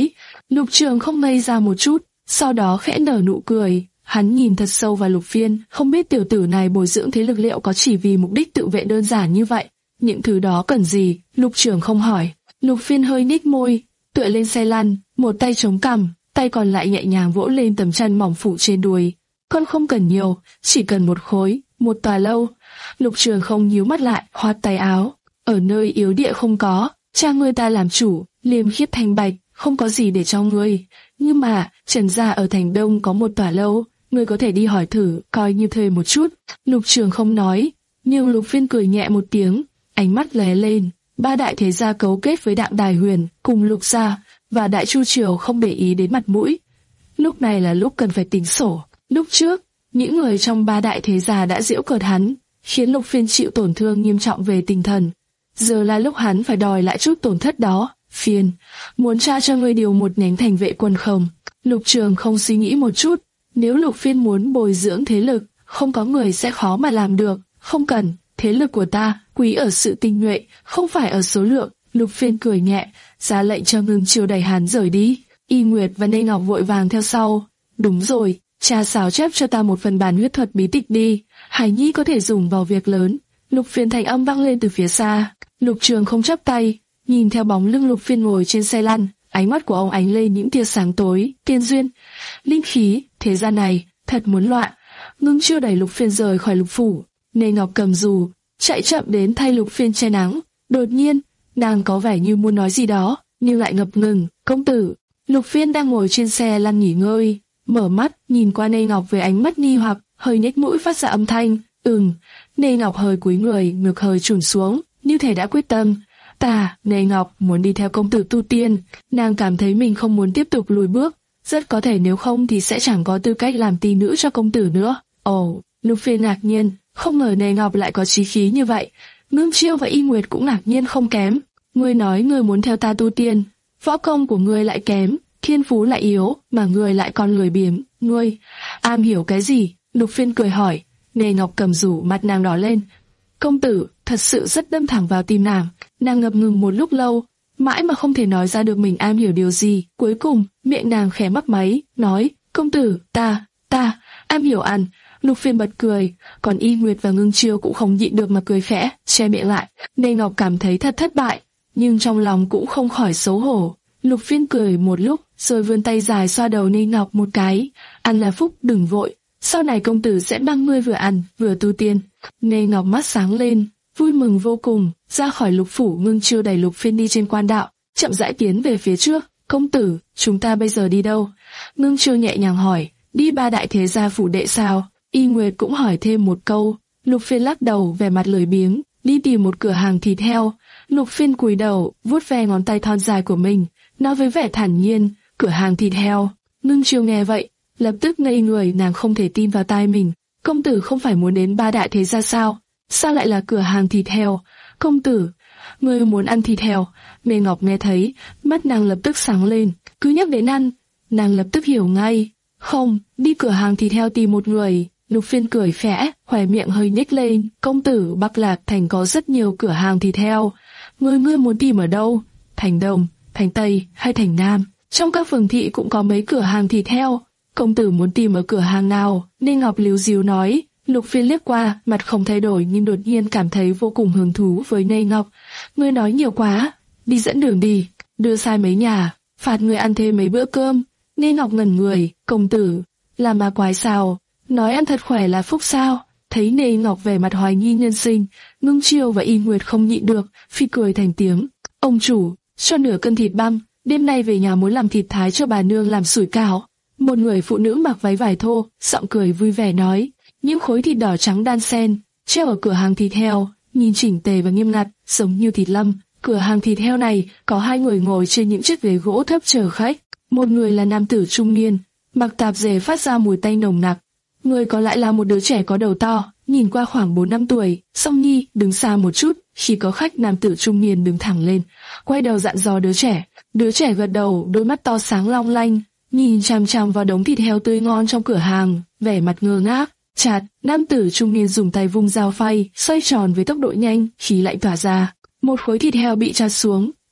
Lục Trường không ngây ra một chút, sau đó khẽ nở nụ cười. Hắn nhìn thật sâu vào Lục Phiên, không biết tiểu tử này bồi dưỡng thế lực liệu có chỉ vì mục đích tự vệ đơn giản như vậy. Những thứ đó cần gì? Lục Trường không hỏi. Lục Phiên hơi nhếch môi, tựa lên xe lăn, một tay chống cằm, tay còn lại nhẹ nhàng vỗ lên tấm chăn mỏng phủ trên đùi. Con không cần nhiều, chỉ cần một khối, một tòa lâu. Lục Trường không nhíu mắt lại, khoát tay áo. Ở nơi yếu địa không có, cha ngươi ta làm chủ, liêm khiết thanh bạch, không có gì để cho ngươi. Nhưng mà, Trần gia ở thành Đông có một tòa lâu, ngươi có thể đi hỏi thử, coi như thuê một chút. Lục Trường không nói, nhưng Lục Phiên cười nhẹ một tiếng, ánh mắt lóe lên. Ba đại thế gia cấu kết với Đặng Đài Huyền, cùng Lục gia, và Đại Chu Triều không để ý đến mặt mũi. Lúc này là lúc cần phải tính sổ. Lúc trước, những người trong ba đại thế gia đã giễu cợt hắn, khiến Lục Phiên chịu tổn thương nghiêm trọng về tinh thần. Giờ là lúc hắn phải đòi lại chút tổn thất đó. Phiên, muốn tra cho ngươi điều một nhánh thành vệ quân không? Lục Trường không suy nghĩ một chút. Nếu Lục Phiên muốn bồi dưỡng thế lực, không có người sẽ khó mà làm được. Không cần, thế lực của ta quý ở sự tinh nhuệ, không phải ở số lượng. Lục Phiên cười nhẹ, ra lệnh cho Ngưng Chiêu đẩy hắn rời đi. Y Nguyệt và Nê Ngọc vội vàng theo sau. Đúng rồi, cha xào chép cho ta một phần bản huyết thuật bí tịch đi, Hải Nhi có thể dùng vào việc lớn. Lục Phiên thành âm vang lên từ phía xa. Lục Trường không chắp tay, nhìn theo bóng lưng Lục Phiên ngồi trên xe lăn, ánh mắt của ông ánh lên những tia sáng tối, tiên duyên, linh khí, thế gian này thật muốn loạn. Ngưng Chiêu đẩy Lục Phiên rời khỏi Lục phủ. Nê Ngọc cầm dù, chạy chậm đến thay Lục Phiên che nắng. Đột nhiên, nàng có vẻ như muốn nói gì đó, nhưng lại ngập ngừng. Công tử. Lục Phiên đang ngồi trên xe lăn nghỉ ngơi, mở mắt nhìn qua Nê Ngọc với ánh mắt nghi hoặc, hơi nhếch mũi phát ra âm thanh. Ừm. Nê Ngọc hơi cúi người, ngực hơi chùn xuống, như thể đã quyết tâm. Ta, Nê Ngọc, muốn đi theo công tử tu tiên. Nàng cảm thấy mình không muốn tiếp tục lùi bước, rất có thể nếu không thì sẽ chẳng có tư cách làm tỷ nữ cho công tử nữa. Ồ, oh, Lục Phiên ngạc nhiên, không ngờ Nê Ngọc lại có chí khí như vậy. Ngưng Chiêu và Y Nguyệt cũng ngạc nhiên không kém. Ngươi nói ngươi muốn theo ta tu tiên, võ công của ngươi lại kém, thiên phú lại yếu, mà ngươi lại còn lười biếng. Ngươi am hiểu cái gì? Lục Phiên cười hỏi. Nê Ngọc cầm rủ, mặt nàng đỏ lên. Công tử thật sự rất đâm thẳng vào tim nàng. Nàng ngập ngừng một lúc lâu, mãi mà không thể nói ra được mình am hiểu điều gì. Cuối cùng, miệng nàng khẽ mấp máy, nói: công tử, ta, ta, am hiểu ăn. Lục Phiên bật cười, còn Y Nguyệt và Ngưng Chiêu cũng không nhịn được mà cười khẽ, che miệng lại. Nê Ngọc cảm thấy thật thất bại, nhưng trong lòng cũng không khỏi xấu hổ. Lục Phiên cười một lúc, rồi vươn tay dài xoa đầu Nê Ngọc một cái. Ăn là phúc, đừng vội. Sau này công tử sẽ mang ngươi vừa ăn, vừa tu tiên. Nê Ngọc mắt sáng lên, vui mừng vô cùng, ra khỏi Lục phủ. Ngưng Chiêu đẩy Lục Phiên đi trên quan đạo, chậm rãi tiến về phía trước. Công tử, chúng ta bây giờ đi đâu? Ngưng Chiêu nhẹ nhàng hỏi. Đi ba đại thế gia phủ đệ sao? Y Nguyệt cũng hỏi thêm một câu. Lục Phiên lắc đầu, vẻ mặt lười biếng, đi tìm một cửa hàng thịt heo. Lục Phiên cúi đầu, vuốt ve ngón tay thon dài của mình, nói với vẻ thản nhiên, cửa hàng thịt heo. Ngưng Chiêu nghe vậy, lập tức ngây người, nàng không thể tin vào tai mình. Công tử không phải muốn đến ba đại thế gia sao? Sao lại là cửa hàng thịt heo? Công tử, ngươi muốn ăn thịt heo? Nê Ngọc nghe thấy, mắt nàng lập tức sáng lên, cứ nhắc đến ăn, nàng lập tức hiểu ngay. Không, đi cửa hàng thịt heo tìm một người. Lục Phiên cười khẽ, khóe miệng hơi nhếch lên. Công tử, Bắc Lạc thành có rất nhiều cửa hàng thịt heo. Ngươi ngươi muốn tìm ở đâu? Thành Đông, thành Tây hay thành Nam? Trong các phường thị cũng có mấy cửa hàng thịt heo. Công tử muốn tìm ở cửa hàng nào? Nê Ngọc líu díu nói. Lục Phiên liếc qua, mặt không thay đổi nhưng đột nhiên cảm thấy vô cùng hứng thú với Nê Ngọc. Ngươi nói nhiều quá, đi dẫn đường đi, đưa sai mấy nhà, phạt ngươi ăn thêm mấy bữa cơm. Nê Ngọc ngẩn người. Công tử, là ma quái sao? Nói ăn thật khỏe là phúc sao? Thấy Nê Ngọc vẻ mặt hoài nghi nhân sinh, Ngưng Chiêu và Y Nguyệt không nhịn được, phi cười thành tiếng. Ông chủ, cho nửa cân thịt băm, đêm nay về nhà muốn làm thịt thái cho bà nương làm sủi cảo. Một người phụ nữ mặc váy vải thô, giọng cười vui vẻ nói. Những khối thịt đỏ trắng đan xen, treo ở cửa hàng thịt heo, nhìn chỉnh tề và nghiêm ngặt, giống như thịt lâm. Cửa hàng thịt heo này có hai người ngồi trên những chiếc ghế gỗ thấp chờ khách. Một người là nam tử trung niên, mặc tạp dề phát ra mùi tanh nồng nặc. Người còn lại là một đứa trẻ có đầu to, nhìn qua khoảng bốn năm tuổi. Song Nhi đứng xa một chút, khi có khách, nam tử trung niên đứng thẳng lên, quay đầu dặn dò đứa trẻ. Đứa trẻ gật đầu, đôi mắt to sáng long lanh, nhìn chằm chằm vào đống thịt heo tươi ngon trong cửa hàng, vẻ mặt ngơ ngác. Chạt, nam tử trung niên dùng tay vung dao phay, xoay tròn với tốc độ nhanh, khí lạnh tỏa ra. Một khối thịt heo bị chặt xuống,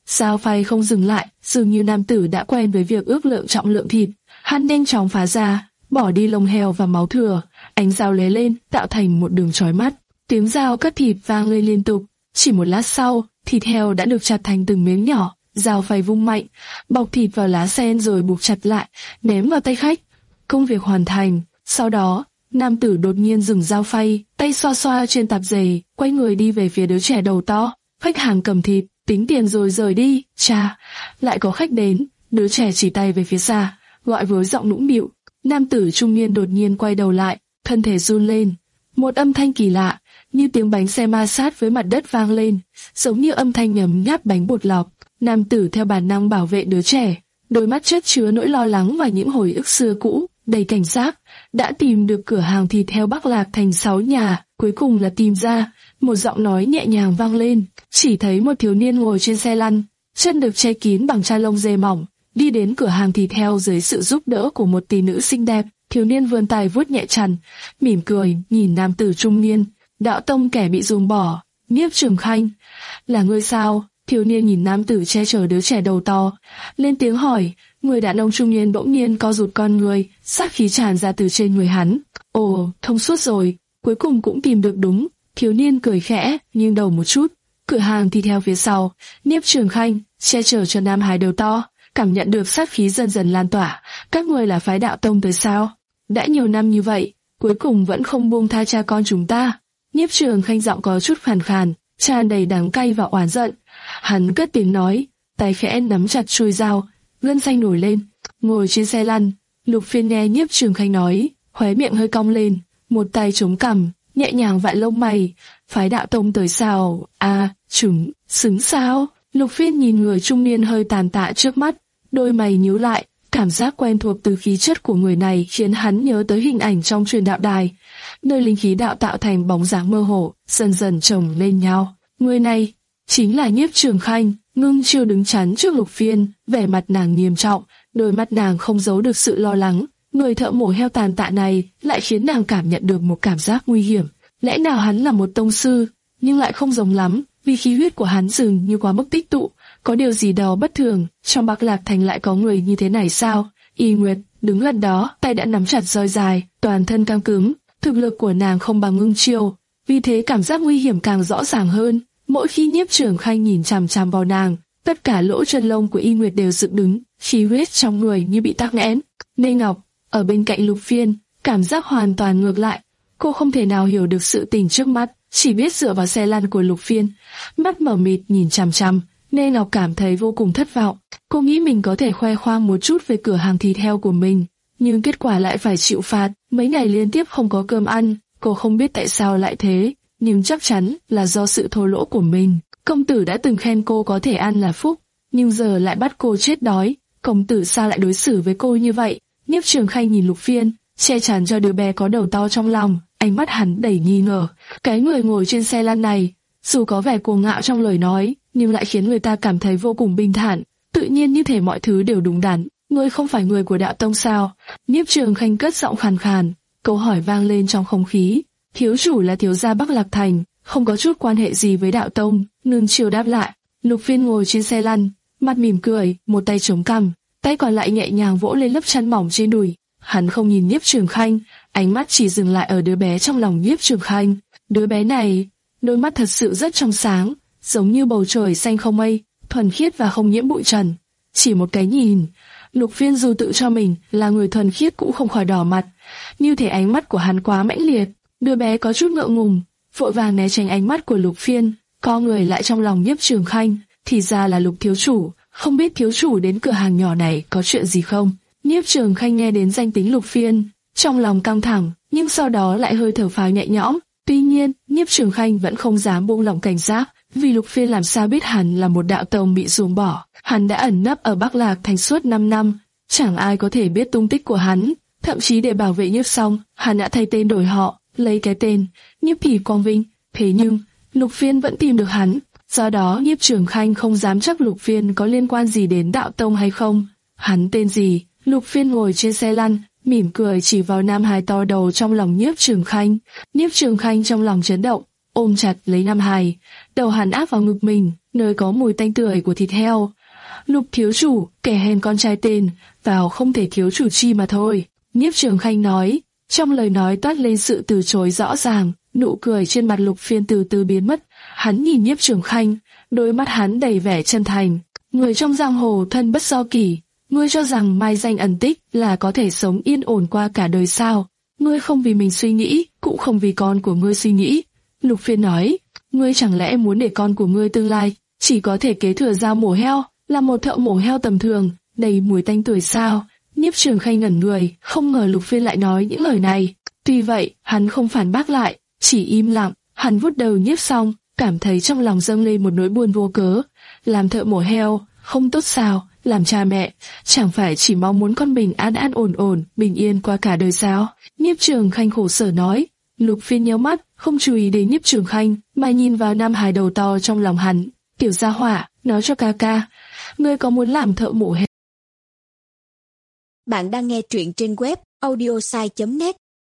Dao phay không dừng lại, dường như nam tử đã quen với việc ước lượng trọng lượng thịt. Hắn nhanh chóng phá ra, bỏ đi lông heo và máu thừa, ánh dao lóe lên, tạo thành một đường chói mắt. Tiếng dao cắt thịt vang lên liên tục. Chỉ một lát sau, thịt heo đã được chặt thành từng miếng nhỏ. Dao phay vung mạnh, bọc thịt vào lá sen rồi buộc chặt lại, ném vào tay khách. Công việc hoàn thành. Sau đó, nam tử đột nhiên dừng dao phay, tay xoa xoa trên tạp dề, quay người đi về phía đứa trẻ đầu to. Khách hàng cầm thịt, tính tiền rồi rời đi. Chà, lại có khách đến. Đứa trẻ chỉ tay về phía xa, gọi với giọng nũng nịu. Nam tử trung niên đột nhiên quay đầu lại, thân thể run lên. Một âm thanh kỳ lạ, như tiếng bánh xe ma sát với mặt đất vang lên, giống như âm thanh nhấm nháp bánh bột lọc. Nam tử theo bản năng bảo vệ đứa trẻ, đôi mắt chất chứa nỗi lo lắng và những hồi ức xưa cũ, đầy cảnh giác. Đã tìm được cửa hàng thịt heo Bắc Lạc thành sáu nhà, cuối cùng là tìm ra. Một giọng nói nhẹ nhàng vang lên, chỉ thấy một thiếu niên ngồi trên xe lăn, chân được che kín bằng chai lông dê mỏng, đi đến cửa hàng thịt heo dưới sự giúp đỡ của một tỷ nữ xinh đẹp. Thiếu niên vươn tay vuốt nhẹ trần, mỉm cười nhìn nam tử trung niên. Đạo tông kẻ bị ruồng bỏ, Nhiếp Trường Khanh, là ngươi sao? Thiếu niên nhìn nam tử che chở đứa trẻ đầu to, lên tiếng hỏi. Người đàn ông trung niên bỗng nhiên co rụt con người, sát khí tràn ra từ trên người hắn. Ồ, thông suốt rồi, cuối cùng cũng tìm được đúng. Thiếu niên cười khẽ, nghiêng đầu một chút. Cửa hàng thịt heo phía sau, Nhiếp Trường Khanh che chở cho nam hài đầu to, cảm nhận được sát khí dần dần lan tỏa. Các người là phái đạo tông tới sao? Đã nhiều năm như vậy, cuối cùng vẫn không buông tha cha con chúng ta. Nhiếp Trường Khanh giọng có chút khàn khàn, tràn đầy đắng cay và oán giận. Hắn cất tiếng nói, tay khẽ nắm chặt chuôi dao, gân xanh nổi lên. Ngồi trên xe lăn, Lục Phiên nghe Nhiếp Trường Khanh nói, khóe miệng hơi cong lên, một tay chống cằm, nhẹ nhàng vặn lông mày. Phái đạo tông tới sao? À, chúng, xứng sao? Lục Phiên nhìn người trung niên hơi tàn tạ trước mắt, đôi mày nhíu lại. Cảm giác quen thuộc từ khí chất của người này khiến hắn nhớ tới hình ảnh trong truyền đạo đài, nơi linh khí đạo tạo thành bóng dáng mơ hồ, dần dần chồng lên nhau. Người này chính là Nhiếp Trường Khanh. Ngưng Chiêu đứng chắn trước Lục Phiên, vẻ mặt nàng nghiêm trọng, đôi mắt nàng không giấu được sự lo lắng. Người thợ mổ heo tàn tạ này lại khiến nàng cảm nhận được một cảm giác nguy hiểm. Lẽ nào hắn là một tông sư, nhưng lại không giống lắm, vì khí huyết của hắn dường như quá mức tích tụ. Có điều gì đó bất thường, trong Bắc Lạc Thành lại có người như thế này sao? Y Nguyệt đứng gần đó, tay đã nắm chặt roi dài, toàn thân căng cứng. Thực lực của nàng không bằng Ngưng Chiêu, vì thế cảm giác nguy hiểm càng rõ ràng hơn. Mỗi khi Nhiếp Trường Khanh nhìn chằm chằm vào nàng, tất cả lỗ chân lông của Y Nguyệt đều dựng đứng, khí huyết trong người như bị tắc nghẽn. Lê Ngọc ở bên cạnh Lục Phiên, cảm giác hoàn toàn ngược lại. Cô không thể nào hiểu được sự tình trước mắt, chỉ biết dựa vào xe lăn của Lục Phiên, mắt mở mịt nhìn chằm chằm. Lê Ngọc cảm thấy vô cùng thất vọng. Cô nghĩ mình có thể khoe khoang một chút về cửa hàng thịt heo của mình, nhưng kết quả lại phải chịu phạt. Mấy ngày liên tiếp không có cơm ăn. Cô không biết tại sao lại thế, nhưng chắc chắn là do sự thô lỗ của mình. Công tử đã từng khen cô có thể ăn là phúc, nhưng giờ lại bắt cô chết đói. Công tử sao lại đối xử với cô như vậy? Nhiếp Trường Khanh nhìn Lục Phiên, che chắn cho đứa bé có đầu to trong lòng, ánh mắt hắn đầy nghi ngờ. Cái người ngồi trên xe lăn này, dù có vẻ cuồng ngạo trong lời nói, nhưng lại khiến người ta cảm thấy vô cùng bình thản, tự nhiên như thể mọi thứ đều đúng đắn. Ngươi không phải người của đạo tông sao? Nhiếp Trường Khanh cất giọng khàn khàn, câu hỏi vang lên trong không khí. Thiếu chủ là thiếu gia Bắc Lạc Thành, không có chút quan hệ gì với đạo tông. Ngưng Chiêu đáp lại. Lục Phiên ngồi trên xe lăn, mặt mỉm cười, một tay chống cằm, tay còn lại nhẹ nhàng vỗ lên lớp chăn mỏng trên đùi. Hắn không nhìn Nhiếp Trường Khanh, ánh mắt chỉ dừng lại ở đứa bé trong lòng Nhiếp Trường Khanh. Đứa bé này, đôi mắt thật sự rất trong sáng, giống như bầu trời xanh không mây, thuần khiết và không nhiễm bụi trần. Chỉ một cái nhìn, Lục Phiên dù tự cho mình là người thuần khiết cũng không khỏi đỏ mặt, như thể ánh mắt của hắn quá mãnh liệt. Đứa bé có chút ngượng ngùng, vội vàng né tránh ánh mắt của Lục Phiên, co người lại trong lòng Nhiếp Trường Khanh. Thì ra là Lục thiếu chủ, không biết thiếu chủ đến cửa hàng nhỏ này có chuyện gì không? Nhiếp Trường Khanh nghe đến danh tính Lục Phiên, trong lòng căng thẳng, nhưng sau đó lại hơi thở phào nhẹ nhõm. Tuy nhiên, Nhiếp Trường Khanh vẫn không dám buông lỏng cảnh giác, vì Lục Phiên làm sao biết hắn là một đạo tông bị ruồng bỏ. Hắn đã ẩn nấp ở Bắc Lạc Thành suốt năm năm, chẳng ai có thể biết tung tích của hắn. Thậm chí để bảo vệ Nhiếp Song, hắn đã thay tên đổi họ, lấy cái tên Nhiếp Thị Quang Vinh. Thế nhưng Lục Phiên vẫn tìm được hắn, do đó Nhiếp Trường Khanh không dám chắc Lục Phiên có liên quan gì đến đạo tông hay không. Hắn tên gì? Lục Phiên ngồi trên xe lăn, mỉm cười chỉ vào nam hài to đầu trong lòng Nhiếp Trường Khanh. Nhiếp Trường Khanh trong lòng chấn động, ôm chặt lấy nam hài, đầu hắn áp vào ngực mình, nơi có mùi tanh tưởi của thịt heo. Lục thiếu chủ, kẻ hèn con trai tên, vào không thể thiếu chủ chi mà thôi. Nhiếp Trường Khanh nói, trong lời nói toát lên sự từ chối rõ ràng, nụ cười trên mặt Lục Phiên từ từ biến mất. Hắn nhìn Nhiếp Trường Khanh, đôi mắt hắn đầy vẻ chân thành. Người trong giang hồ thân bất do kỷ, ngươi cho rằng mai danh ẩn tích là có thể sống yên ổn qua cả đời sao? Ngươi không vì mình suy nghĩ, cũng không vì con của ngươi suy nghĩ. Lục Phiên nói, ngươi chẳng lẽ muốn để con của ngươi tương lai chỉ có thể kế thừa dao mổ heo, là một thợ mổ heo tầm thường, đầy mùi tanh tuổi sao? Nhiếp Trường Khanh ngẩn người, không ngờ Lục Phiên lại nói những lời này. Tuy vậy, hắn không phản bác lại, chỉ im lặng. Hắn vuốt đầu Nhiếp Song, cảm thấy trong lòng dâng lên một nỗi buồn vô cớ. Làm thợ mổ heo, không tốt sao? Làm cha mẹ, chẳng phải chỉ mong muốn con mình an an ổn ổn, bình yên qua cả đời sao? Nhiếp Trường Khanh khổ sở nói. Lục Phiên nhíu mắt, không chú ý đến Nhiếp Trường Khanh, mà nhìn vào nam hài đầu to trong lòng hắn. Tiểu gia hỏa, nói cho ca ca, ngươi có muốn làm thợ mổ heo? Bạn đang nghe truyện trên web audiosai chấm net.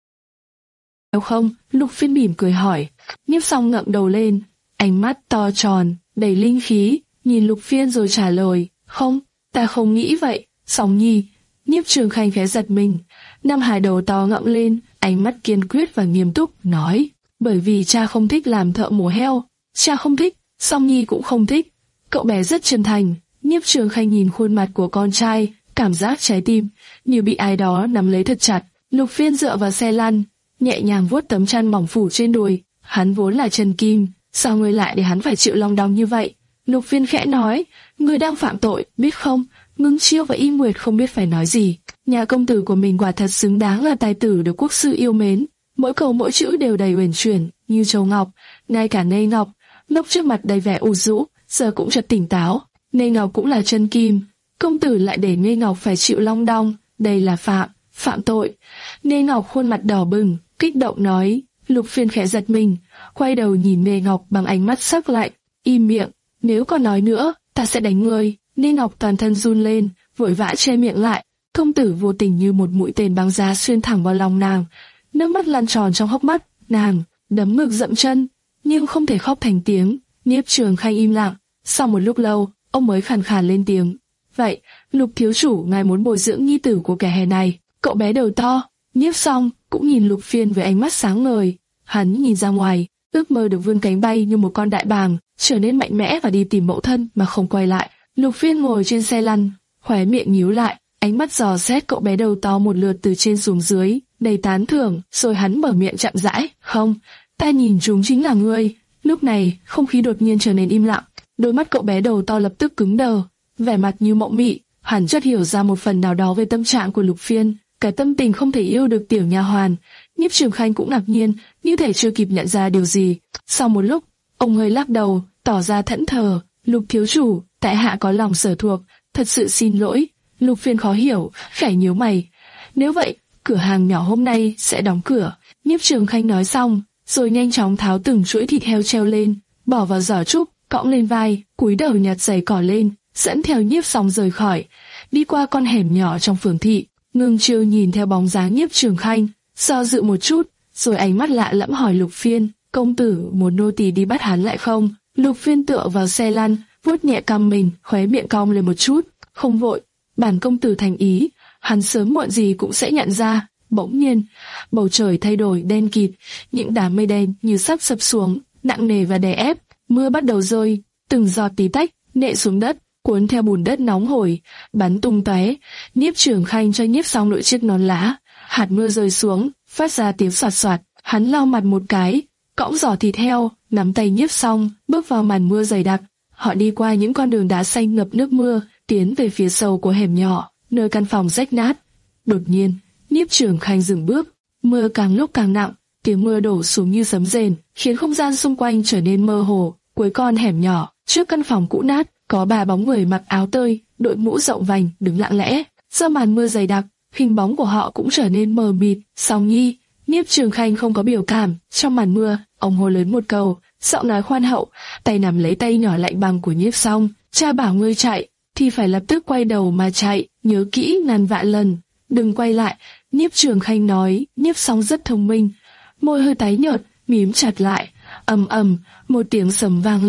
Không, Lục Phiên mỉm cười hỏi. Nhiếp Song ngẩng đầu lên, ánh mắt to tròn, đầy linh khí, nhìn Lục Phiên rồi trả lời, không, ta không nghĩ vậy, Song nhi. Nhiếp Trường Khanh khẽ giật mình, nam hài đầu to ngẩng lên, ánh mắt kiên quyết và nghiêm túc, nói, bởi vì cha không thích làm thợ mổ heo, cha không thích, Song nhi cũng không thích. Cậu bé rất chân thành. Nhiếp Trường Khanh nhìn khuôn mặt của con trai, cảm giác trái tim như bị ai đó nắm lấy thật chặt. Lục Phiên dựa vào xe lăn, nhẹ nhàng vuốt tấm chăn mỏng phủ trên đùi. Hắn vốn là chân kim, sao ngươi lại để hắn phải chịu long đong như vậy? Lục Phiên khẽ nói, ngươi đang phạm tội, biết không? Ngưng Chiêu và Y Nguyệt không biết phải nói gì. Nhà công tử của mình quả thật xứng đáng là tài tử được quốc sư yêu mến. Mỗi câu mỗi chữ đều đầy uyển chuyển, như châu ngọc. Ngay cả Nê Ngọc, lúc trước mặt đầy vẻ u rũ, giờ cũng chợt tỉnh táo. Nê Ngọc cũng là chân kim, công tử lại để Nê Ngọc phải chịu long đong, đây là phạm, phạm tội. Nê Ngọc khuôn mặt đỏ bừng, kích động nói. Lục Phiên khẽ giật mình, quay đầu nhìn Nê Ngọc bằng ánh mắt sắc lạnh, im miệng, nếu còn nói nữa, ta sẽ đánh ngươi. Nê Ngọc toàn thân run lên, vội vã che miệng lại. Công tử vô tình như một mũi tên băng giá xuyên thẳng vào lòng nàng, nước mắt lăn tròn trong hốc mắt, nàng đấm ngực dậm chân, nhưng không thể khóc thành tiếng. Nhiếp Trường Khanh im lặng, sau một lúc lâu, ông mới khàn khàn lên tiếng. Vậy, Lục thiếu chủ ngài muốn bồi dưỡng nhi tử của kẻ hèn này? Cậu bé đầu to, Nhiếp Song cũng nhìn Lục Phiên với ánh mắt sáng ngời. Hắn nhìn ra ngoài, ước mơ được vươn cánh bay như một con đại bàng, trở nên mạnh mẽ và đi tìm mẫu thân mà không quay lại. Lục Phiên ngồi trên xe lăn, khóe miệng nhíu lại, ánh mắt dò xét cậu bé đầu to một lượt từ trên xuống dưới, đầy tán thưởng, rồi hắn mở miệng chậm rãi, không, ta nhìn chúng chính là ngươi. Lúc này, không khí đột nhiên trở nên im lặng, đôi mắt cậu bé đầu to lập tức cứng đờ, vẻ mặt như mộng mị. Hắn chợt hiểu ra một phần nào đó về tâm trạng của Lục Phiên, cái tâm tình không thể yêu được tiểu nha hoàn. Nhiếp Trường Khanh cũng ngạc nhiên, như thể chưa kịp nhận ra điều gì. Sau một lúc, ông hơi lắc đầu, tỏ ra thẫn thờ. Lục thiếu chủ, tại hạ có lòng sở thuộc, thật sự xin lỗi. Lục Phiên khó hiểu, khẽ nhíu mày. Nếu vậy, cửa hàng nhỏ hôm nay sẽ đóng cửa. Nhiếp Trường Khanh nói xong, rồi nhanh chóng tháo từng chuỗi thịt heo treo lên, bỏ vào giỏ trúc, cõng lên vai, cúi đầu nhặt giày cỏ lên, dẫn theo Nhiếp Song rời khỏi, đi qua con hẻm nhỏ trong phường thị. Ngưng Chiêu nhìn theo bóng dáng Nhiếp Trường Khanh, do dự một chút, rồi ánh mắt lạ lẫm hỏi Lục Phiên, công tử muốn nô tỳ đi bắt hắn lại không? Lục Phiên tựa vào xe lăn, vuốt nhẹ cằm mình, khóe miệng cong lên một chút, không vội, bản công tử thành ý, hắn sớm muộn gì cũng sẽ nhận ra. Bỗng nhiên, bầu trời thay đổi đen kịt, những đám mây đen như sắp sập xuống, nặng nề và đè ép, mưa bắt đầu rơi, từng giọt tí tách nện xuống đất, cuốn theo bùn đất nóng hổi, bắn tung tóe. Nhiếp Trường Khanh cho Nhiếp Song đội chiếc nón lá, hạt mưa rơi xuống, phát ra tiếng xoạt xoạt. Hắn lau mặt một cái, cõng giỏ thịt heo, nắm tay Nhiếp Song, bước vào màn mưa dày đặc. Họ đi qua những con đường đá xanh ngập nước mưa, tiến về phía sâu của hẻm nhỏ, nơi căn phòng rách nát. Đột nhiên, Nhiếp Trường Khanh dừng bước, mưa càng lúc càng nặng, tiếng mưa đổ xuống như sấm rền, khiến không gian xung quanh trở nên mơ hồ. Cuối con hẻm nhỏ, trước căn phòng cũ nát, có ba bóng người mặc áo tơi, đội mũ rộng vành, đứng lặng lẽ. Do màn mưa dày đặc, hình bóng của họ cũng trở nên mờ mịt. Song nhi, Nhiếp Trường Khanh không có biểu cảm. Trong màn mưa, ông hô lớn một câu, giọng nói khoan hậu, tay nắm lấy tay nhỏ lạnh băng của Nhiếp Song. Cha bảo ngươi chạy, thì phải lập tức quay đầu mà chạy, nhớ kỹ ngàn vạn lần, đừng quay lại. Nhiếp Trường Khanh nói. Nhiếp Song rất thông minh, môi hơi tái nhợt, mím chặt lại. Ầm ầm, một tiếng sấm vang lên,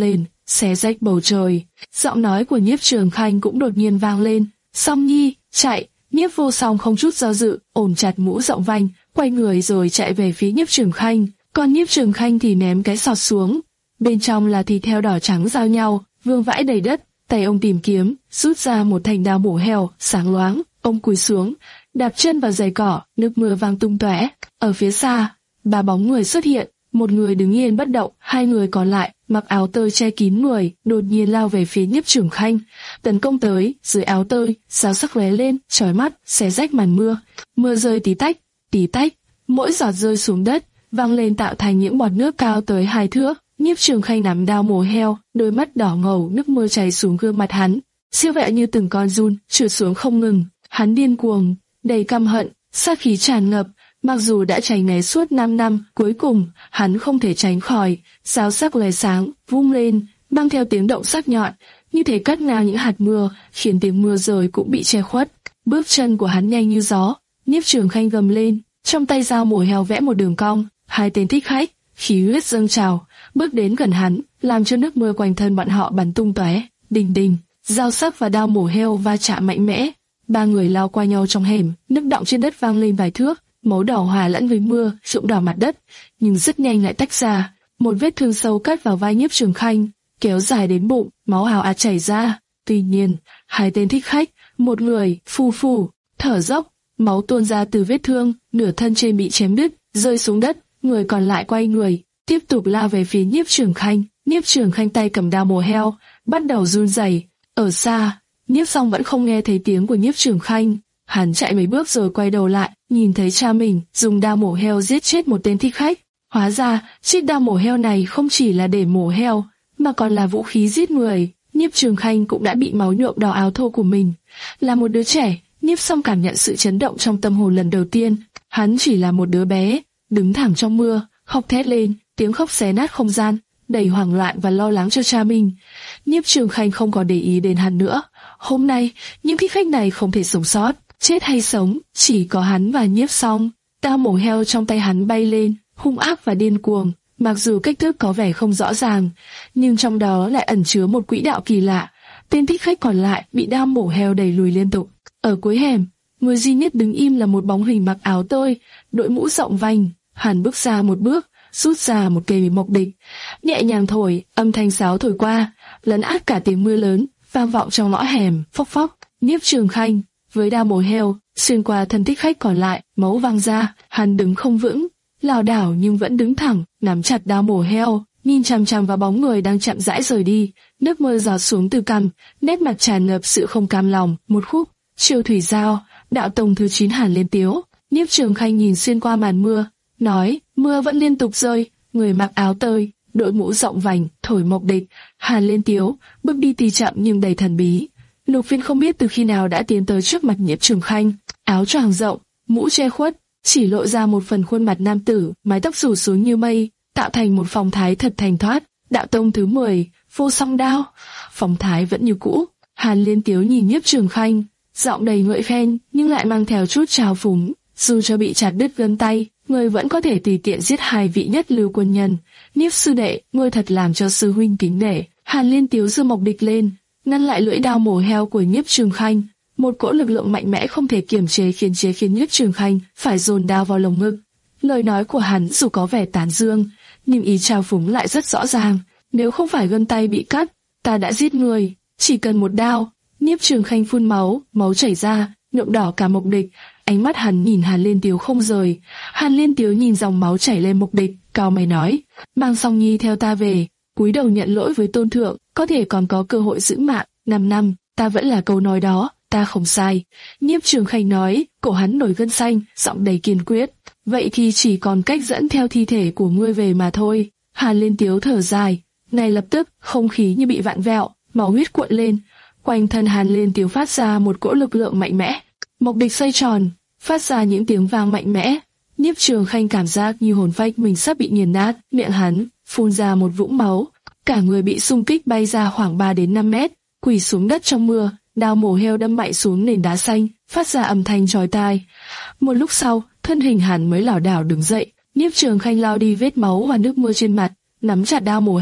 xé rách bầu trời. Giọng nói của Nhiếp Trường Khanh cũng đột nhiên vang lên, Song Nhi, chạy. Nhiếp Vô Song không chút do dự, ổn chặt mũ rộng vành, quay người rồi chạy về phía Nhiếp Trường Khanh. Còn Nhiếp Trường Khanh thì ném cái sọt xuống, bên trong là thịt heo đỏ trắng giao nhau, vương vãi đầy đất. Tay ông tìm kiếm, rút ra một thanh đao mổ heo sáng loáng. Ông cúi xuống, đạp chân vào giày cỏ, nước mưa vang tung tóe. Ở phía xa, ba bóng người xuất hiện, một người đứng yên bất động, hai người còn lại mặc áo tơi che kín người, đột nhiên lao về phía Nhiếp Trường Khanh, tấn công tới. Dưới áo tơi, sao sắc lóe lên, chói mắt, xé rách màn mưa. Mưa rơi tí tách, tí tách, mỗi giọt rơi xuống đất, vang lên tạo thành những bọt nước cao tới hai thước. Nhiếp Trường Khanh nắm đao mổ heo, đôi mắt đỏ ngầu, nước mưa chảy xuống gương mặt hắn, siêu vẹo như từng con giun, trượt xuống không ngừng. Hắn điên cuồng, đầy căm hận, sát khí tràn ngập. Mặc dù đã cháy ngày suốt năm năm, cuối cùng hắn không thể tránh khỏi. Dao sắc lóe sáng, vung lên, mang theo tiếng động sắc nhọn, như thể cắt ngang những hạt mưa, khiến tiếng mưa rơi cũng bị che khuất. Bước chân của hắn nhanh như gió. Nhiếp Trường Khanh gầm lên, trong tay dao mổ heo vẽ một đường cong. Hai tên thích khách, khí huyết dâng trào, bước đến gần hắn, làm cho nước mưa quanh thân bọn họ bắn tung tóe. Đình đình, dao sắc và đao mổ heo va chạm mạnh mẽ. Ba người lao qua nhau trong hẻm, nước đọng trên đất vang lên vài thước, máu đỏ hòa lẫn với mưa, nhuộm đỏ mặt đất, nhưng rất nhanh lại tách ra. Một vết thương sâu cắt vào vai Nhiếp Trường Khanh, kéo dài đến bụng, máu ào ạt chảy ra. Tuy nhiên, hai tên thích khách, một người phù phù thở dốc, máu tuôn ra từ vết thương, nửa thân trên bị chém đứt, rơi xuống đất. Người còn lại quay người, tiếp tục lao về phía Nhiếp Trường Khanh. Nhiếp Trường Khanh tay cầm đao mổ heo, bắt đầu run rẩy. Ở xa, Nhiếp Song vẫn không nghe thấy tiếng của Nhiếp Trường Khanh. Hắn chạy mấy bước rồi quay đầu lại, nhìn thấy cha mình dùng đao mổ heo giết chết một tên thích khách. Hóa ra, chiếc đao mổ heo này không chỉ là để mổ heo, mà còn là vũ khí giết người. Nhiếp Trường Khanh cũng đã bị máu nhuộm đỏ áo thô của mình. Là một đứa trẻ, Nhiếp Song cảm nhận sự chấn động trong tâm hồn lần đầu tiên. Hắn chỉ là một đứa bé, đứng thẳng trong mưa, khóc thét lên, tiếng khóc xé nát không gian, đầy hoảng loạn và lo lắng cho cha mình. Nhiếp Trường Khanh không còn để ý đến hắn nữa. Hôm nay, những thích khách này không thể sống sót, chết hay sống, chỉ có hắn và Nhiếp Song. Dao mổ heo trong tay hắn bay lên, hung ác và điên cuồng. Mặc dù cách thức có vẻ không rõ ràng, nhưng trong đó lại ẩn chứa một quỹ đạo kỳ lạ. Tên thích khách còn lại bị đao mổ heo đẩy lùi liên tục. Ở cuối hẻm, người duy nhất đứng im là một bóng hình mặc áo tơi, đội mũ rộng vành. Hắn bước ra một bước, rút ra một cây mộc địch, nhẹ nhàng thổi, âm thanh sáo thổi qua, lấn át cả tiếng mưa lớn, vang vọng trong ngõ hẻm. Phốc phốc, Nhiếp Trường Khanh với đao mổ heo xuyên qua thân thích khách còn lại, máu văng ra. Hắn đứng không vững, lảo đảo nhưng vẫn đứng thẳng, nắm chặt đao mổ heo, nhìn chằm chằm vào bóng người đang chậm rãi rời đi. Nước mưa giọt xuống từ cằm, nét mặt tràn ngập sự không cam lòng. Một khúc Chiêu Thủy Giao, đạo tông thứ chín Hàn Liên Tiếu. Nhiếp Trường Khanh nhìn xuyên qua màn mưa, nói, mưa vẫn liên tục rơi. Người mặc áo tơi, đội mũ rộng vành, thổi mộc địch, Hàn Liên Tiếu, bước đi tì chậm nhưng đầy thần bí. Lục Phiên không biết từ khi nào đã tiến tới trước mặt Nhiếp Trường Khanh, áo choàng rộng, mũ che khuất, chỉ lộ ra một phần khuôn mặt nam tử, mái tóc rủ xuống như mây, tạo thành một phong thái thật thanh thoát. Đạo tông thứ mười, Vô Song Đao, phong thái vẫn như cũ. Hàn Liên Tiếu nhìn Nhiếp Trường Khanh, giọng đầy ngợi khen nhưng lại mang theo chút trào phúng. Dù cho bị chặt đứt gân tay, người vẫn có thể tùy tiện giết hai vị nhất lưu quân nhân. Nhiếp sư đệ, ngươi thật làm cho sư huynh kính nể. Hàn Liên Tiếu giơ mộc địch lên, ngăn lại lưỡi đao mổ heo của Nhiếp Trường Khanh. Một cỗ lực lượng mạnh mẽ không thể kiềm chế khiến chế khiến Nhiếp Trường Khanh phải dồn đao vào lồng ngực. Lời nói của hắn dù có vẻ tán dương, nhưng ý trào phúng lại rất rõ ràng. Nếu không phải gân tay bị cắt, ta đã giết người, chỉ cần một đao. Nhiếp Trường Khanh phun máu, máu chảy ra, nhuộm đỏ cả mộc địch. Ánh mắt hắn nhìn Hàn Liên Tiếu không rời. Hàn Liên Tiếu nhìn dòng máu chảy lên mộc địch, cau mày nói, mang Song Nhi theo ta về, cúi đầu nhận lỗi với tôn thượng, có thể còn có cơ hội giữ mạng. Năm năm, ta vẫn là câu nói đó, ta không sai. Nhiếp Trường Khanh nói, cổ hắn nổi gân xanh, giọng đầy kiên quyết. Vậy thì chỉ còn cách dẫn theo thi thể của ngươi về mà thôi. Hàn Liên Tiếu thở dài. Ngay lập tức, không khí như bị vặn vẹo, máu huyết cuộn lên. Quanh thân Hàn Liên Tiếu phát ra một cỗ lực lượng mạnh mẽ. Mộc địch xoay tròn, phát ra những tiếng vang mạnh mẽ. Nhiếp Trường Khanh cảm giác như hồn phách mình sắp bị nghiền nát, miệng hắn phun ra một vũng máu. Cả người bị xung kích bay ra khoảng ba đến năm mét, quỳ xuống đất trong mưa, đao mổ heo đâm mạnh xuống nền đá xanh, phát ra âm thanh chói tai. Một lúc sau, thân hình hắn mới lảo đảo đứng dậy. Nhiếp Trường Khanh lau đi vết máu và nước mưa trên mặt, nắm chặt đao mổ heo,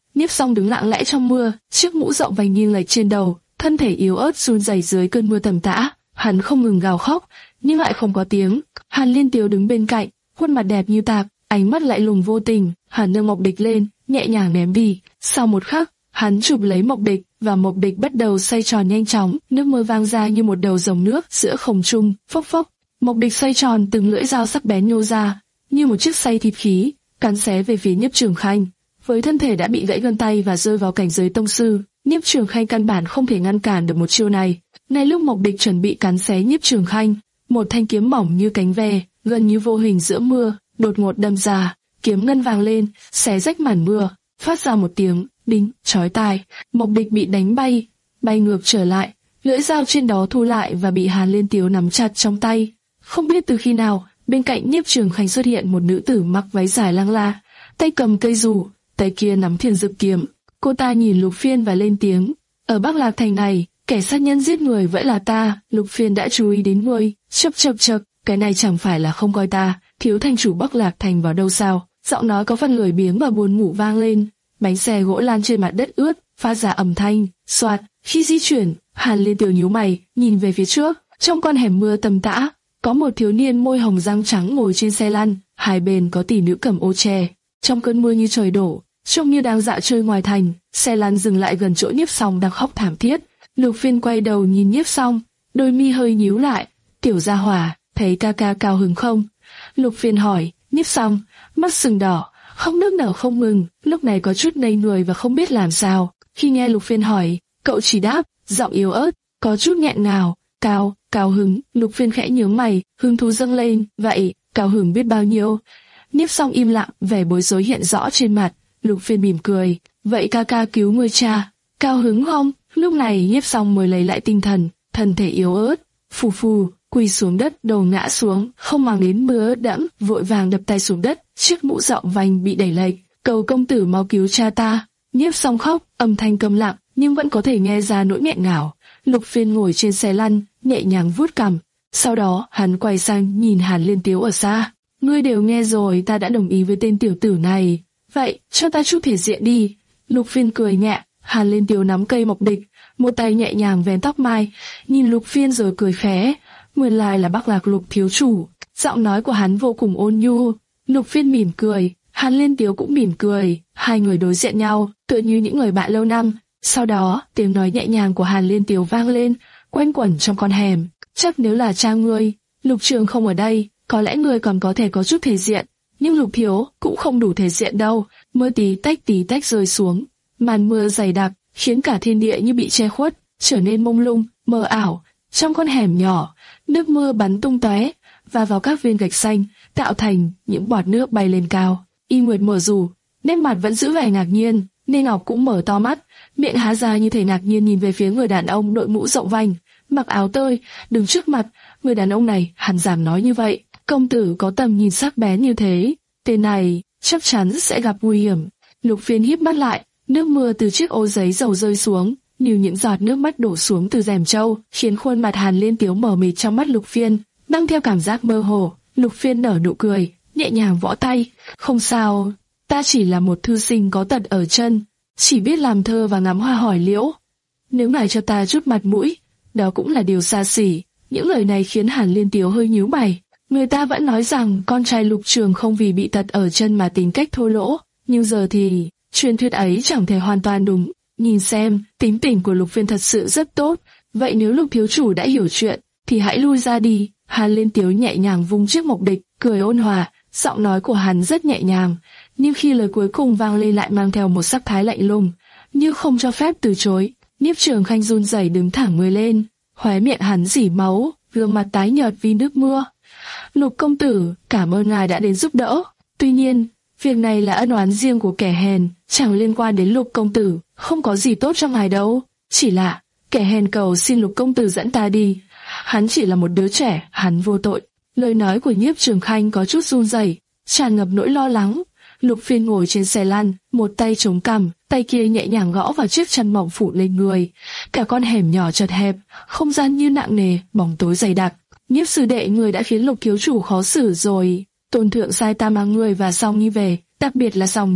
Nhiếp Song đứng lặng lẽ trong mưa, chiếc mũ rộng vành nghiêng lệch trên đầu, thân thể yếu ớt run rẩy dưới cơn mưa tầm tã. Hắn không ngừng gào khóc, nhưng lại không có tiếng. Hàn Liên Tiếu đứng bên cạnh, khuôn mặt đẹp như tạc, ánh mắt lạnh lùng vô tình. Hắn nâng Mộc Địch lên, nhẹ nhàng ném đi. Sau một khắc, hắn chụp lấy Mộc Địch, và Mộc Địch bắt đầu xoay tròn nhanh chóng. Nước mưa vang ra như một đầu dòng nước giữa không trung, phốc phốc. Mộc Địch xoay tròn, từng lưỡi dao sắc bén nhô ra, như một chiếc xay thịt khí, cắn xé về phía Nhiếp Trường Khanh. Với thân thể đã bị gãy gân tay và rơi vào cảnh giới tông sư, Nhiếp Trường Khanh căn bản không thể ngăn cản được một chiêu này. Ngay lúc Mộc Địch chuẩn bị cắn xé Nhiếp Trường Khanh, một thanh kiếm mỏng như cánh ve, gần như vô hình giữa mưa, đột ngột đâm ra, kiếm ngân vàng lên, xé rách màn mưa, phát ra một tiếng đinh chói tai. Mộc Địch bị đánh bay, bay ngược trở lại, lưỡi dao trên đó thu lại và bị Hàn Liên Tiếu nắm chặt trong tay. Không biết từ khi nào, bên cạnh Nhiếp Trường Khanh xuất hiện một nữ tử mặc váy dài lăng la, tay cầm cây dù, tay kia nắm thiền dực kiếm. Cô ta nhìn Lục Phiên và lên tiếng, ở Bắc Lạc Thành này, kẻ sát nhân giết người vẫn là ta. Lục Phiên đã chú ý đến ngươi. Chậc chậc chậc, cái này chẳng phải là không coi ta, thiếu thành chủ Bắc Lạc Thành vào đâu sao? Giọng nói có phần lười biếng và buồn ngủ vang lên. Bánh xe gỗ lan trên mặt đất ướt, phát ra âm thanh xoạt. Khi di chuyển, Hàn Liên Tiếu nhíu mày, nhìn về phía trước. Trong con hẻm mưa tầm tã, có một thiếu niên môi hồng răng trắng ngồi trên xe lăn, hai bên có tỷ nữ cầm ô che. Trong cơn mưa như trời đổ, trông như đang dạo chơi ngoài thành. Xe lăn dừng lại gần chỗ Nhiếp Song đang khóc thảm thiết. Lục Phiên quay đầu nhìn Nhiếp Song, đôi mi hơi nhíu lại. Tiểu gia hỏa, thấy ca ca cao hứng không? Lục Phiên hỏi. Nhiếp Song mắt sừng đỏ, không nước nở không mừng, lúc này có chút ngây người và không biết làm sao. Khi nghe Lục Phiên hỏi, cậu chỉ đáp, giọng yếu ớt, có chút nghẹn ngào. Cao, cao hứng. Lục Phiên khẽ nhướng mày, hứng thú dâng lên. Vậy, cao hứng biết bao nhiêu? Nhiếp Song im lặng, vẻ bối rối hiện rõ trên mặt. Lục Phiên mỉm cười, vậy ca ca cứu ngươi cha, cao hứng không? Lúc này Nhiếp Song mới lấy lại tinh thần, thân thể yếu ớt, phù phù, quỳ xuống đất, đầu ngã xuống, không màng đến mưa ướt đẫm, vội vàng đập tay xuống đất, chiếc mũ rộng vành bị đẩy lệch. Cầu công tử mau cứu cha ta. Nhiếp Song khóc, âm thanh câm lặng, nhưng vẫn có thể nghe ra nỗi nghẹn ngào. Lục Phiên ngồi trên xe lăn, nhẹ nhàng vuốt cằm. Sau đó, hắn quay sang nhìn Hàn Liên Tiếu ở xa. Ngươi đều nghe rồi, ta đã đồng ý với tên tiểu tử này. Vậy, cho ta chút thể diện đi. Lục Phiên cười nhẹ. Hàn Liên Tiếu nắm cây Mộc Địch, một tay nhẹ nhàng vén tóc mai, nhìn Lục Phiên rồi cười khẽ. Nguyên lai là Bắc Lạc Lục thiếu chủ. Giọng nói của hắn vô cùng ôn nhu. Lục Phiên mỉm cười, Hàn Liên Tiếu cũng mỉm cười. Hai người đối diện nhau, tựa như những người bạn lâu năm. Sau đó, tiếng nói nhẹ nhàng của Hàn Liên Tiếu vang lên, quanh quẩn trong con hẻm. Chắc nếu là cha ngươi, Lục Trường không ở đây, có lẽ ngươi còn có thể có chút thể diện. Nhưng Lục thiếu cũng không đủ thể diện đâu. Mưa tí tách tí tách rơi xuống, màn mưa dày đặc khiến cả thiên địa như bị che khuất, trở nên mông lung, mờ ảo. Trong con hẻm nhỏ, nước mưa bắn tung tóe và vào các viên gạch xanh, tạo thành những bọt nước bay lên cao. Y Nguyệt mở dù, nét mặt vẫn giữ vẻ ngạc nhiên. Ninh Ngọc cũng mở to mắt, miệng há ra như thể ngạc nhiên nhìn về phía người đàn ông đội mũ rộng vành, mặc áo tơi, đứng trước mặt. Người đàn ông này, hắn dám nói như vậy, công tử có tầm nhìn sắc bén như thế, tên này chắc chắn sẽ gặp nguy hiểm. Lục Phiên híp mắt lại, nước mưa từ chiếc ô giấy dầu rơi xuống, như những giọt nước mắt đổ xuống từ rèm trâu, khiến khuôn mặt Hàn Liên Tiếu mờ mịt trong mắt Lục Phiên, mang theo cảm giác mơ hồ. Lục Phiên nở nụ cười, nhẹ nhàng vỗ tay, không sao, ta chỉ là một thư sinh có tật ở chân, chỉ biết làm thơ và ngắm hoa hỏi liễu. Nếu ngài cho ta chút mặt mũi, đó cũng là điều xa xỉ. Những lời này khiến Hàn Liên Tiếu hơi nhíu mày. Người ta vẫn nói rằng con trai Lục Trường không vì bị tật ở chân mà tính cách thô lỗ, nhưng giờ thì truyền thuyết ấy chẳng thể hoàn toàn đúng. Nhìn xem, tính tình của Lục Phiên thật sự rất tốt. Vậy nếu Lục thiếu chủ đã hiểu chuyện, thì hãy lui ra đi. Hàn Liên Tiếu nhẹ nhàng vung chiếc Mộc Địch, cười ôn hòa. Giọng nói của hắn rất nhẹ nhàng, nhưng khi lời cuối cùng vang lên lại mang theo một sắc thái lạnh lùng, như không cho phép từ chối. Nhiếp Trường Khanh run rẩy đứng thẳng người lên, khóe miệng hắn rỉ máu, gương mặt tái nhợt vì nước mưa. Lục công tử, cảm ơn ngài đã đến giúp đỡ. Tuy nhiên, việc này là ân oán riêng của kẻ hèn, chẳng liên quan đến Lục công tử, không có gì tốt cho ngài đâu. Chỉ là kẻ hèn cầu xin Lục công tử dẫn ta đi. Hắn chỉ là một đứa trẻ, hắn vô tội. Lời nói của Nhiếp Trường Khanh có chút run rẩy, tràn ngập nỗi lo lắng. Lục Phiên ngồi trên xe lăn, một tay chống cằm, tay kia nhẹ nhàng gõ vào chiếc chăn mỏng phủ lên người. Cả con hẻm nhỏ chật hẹp, không gian như nặng nề, bóng tối dày đặc. Nhiếp sư đệ, người đã khiến Lục thiếu chủ khó xử rồi. Tôn thượng sai ta mang người và Song Nhi về, đặc biệt là Song Nhi.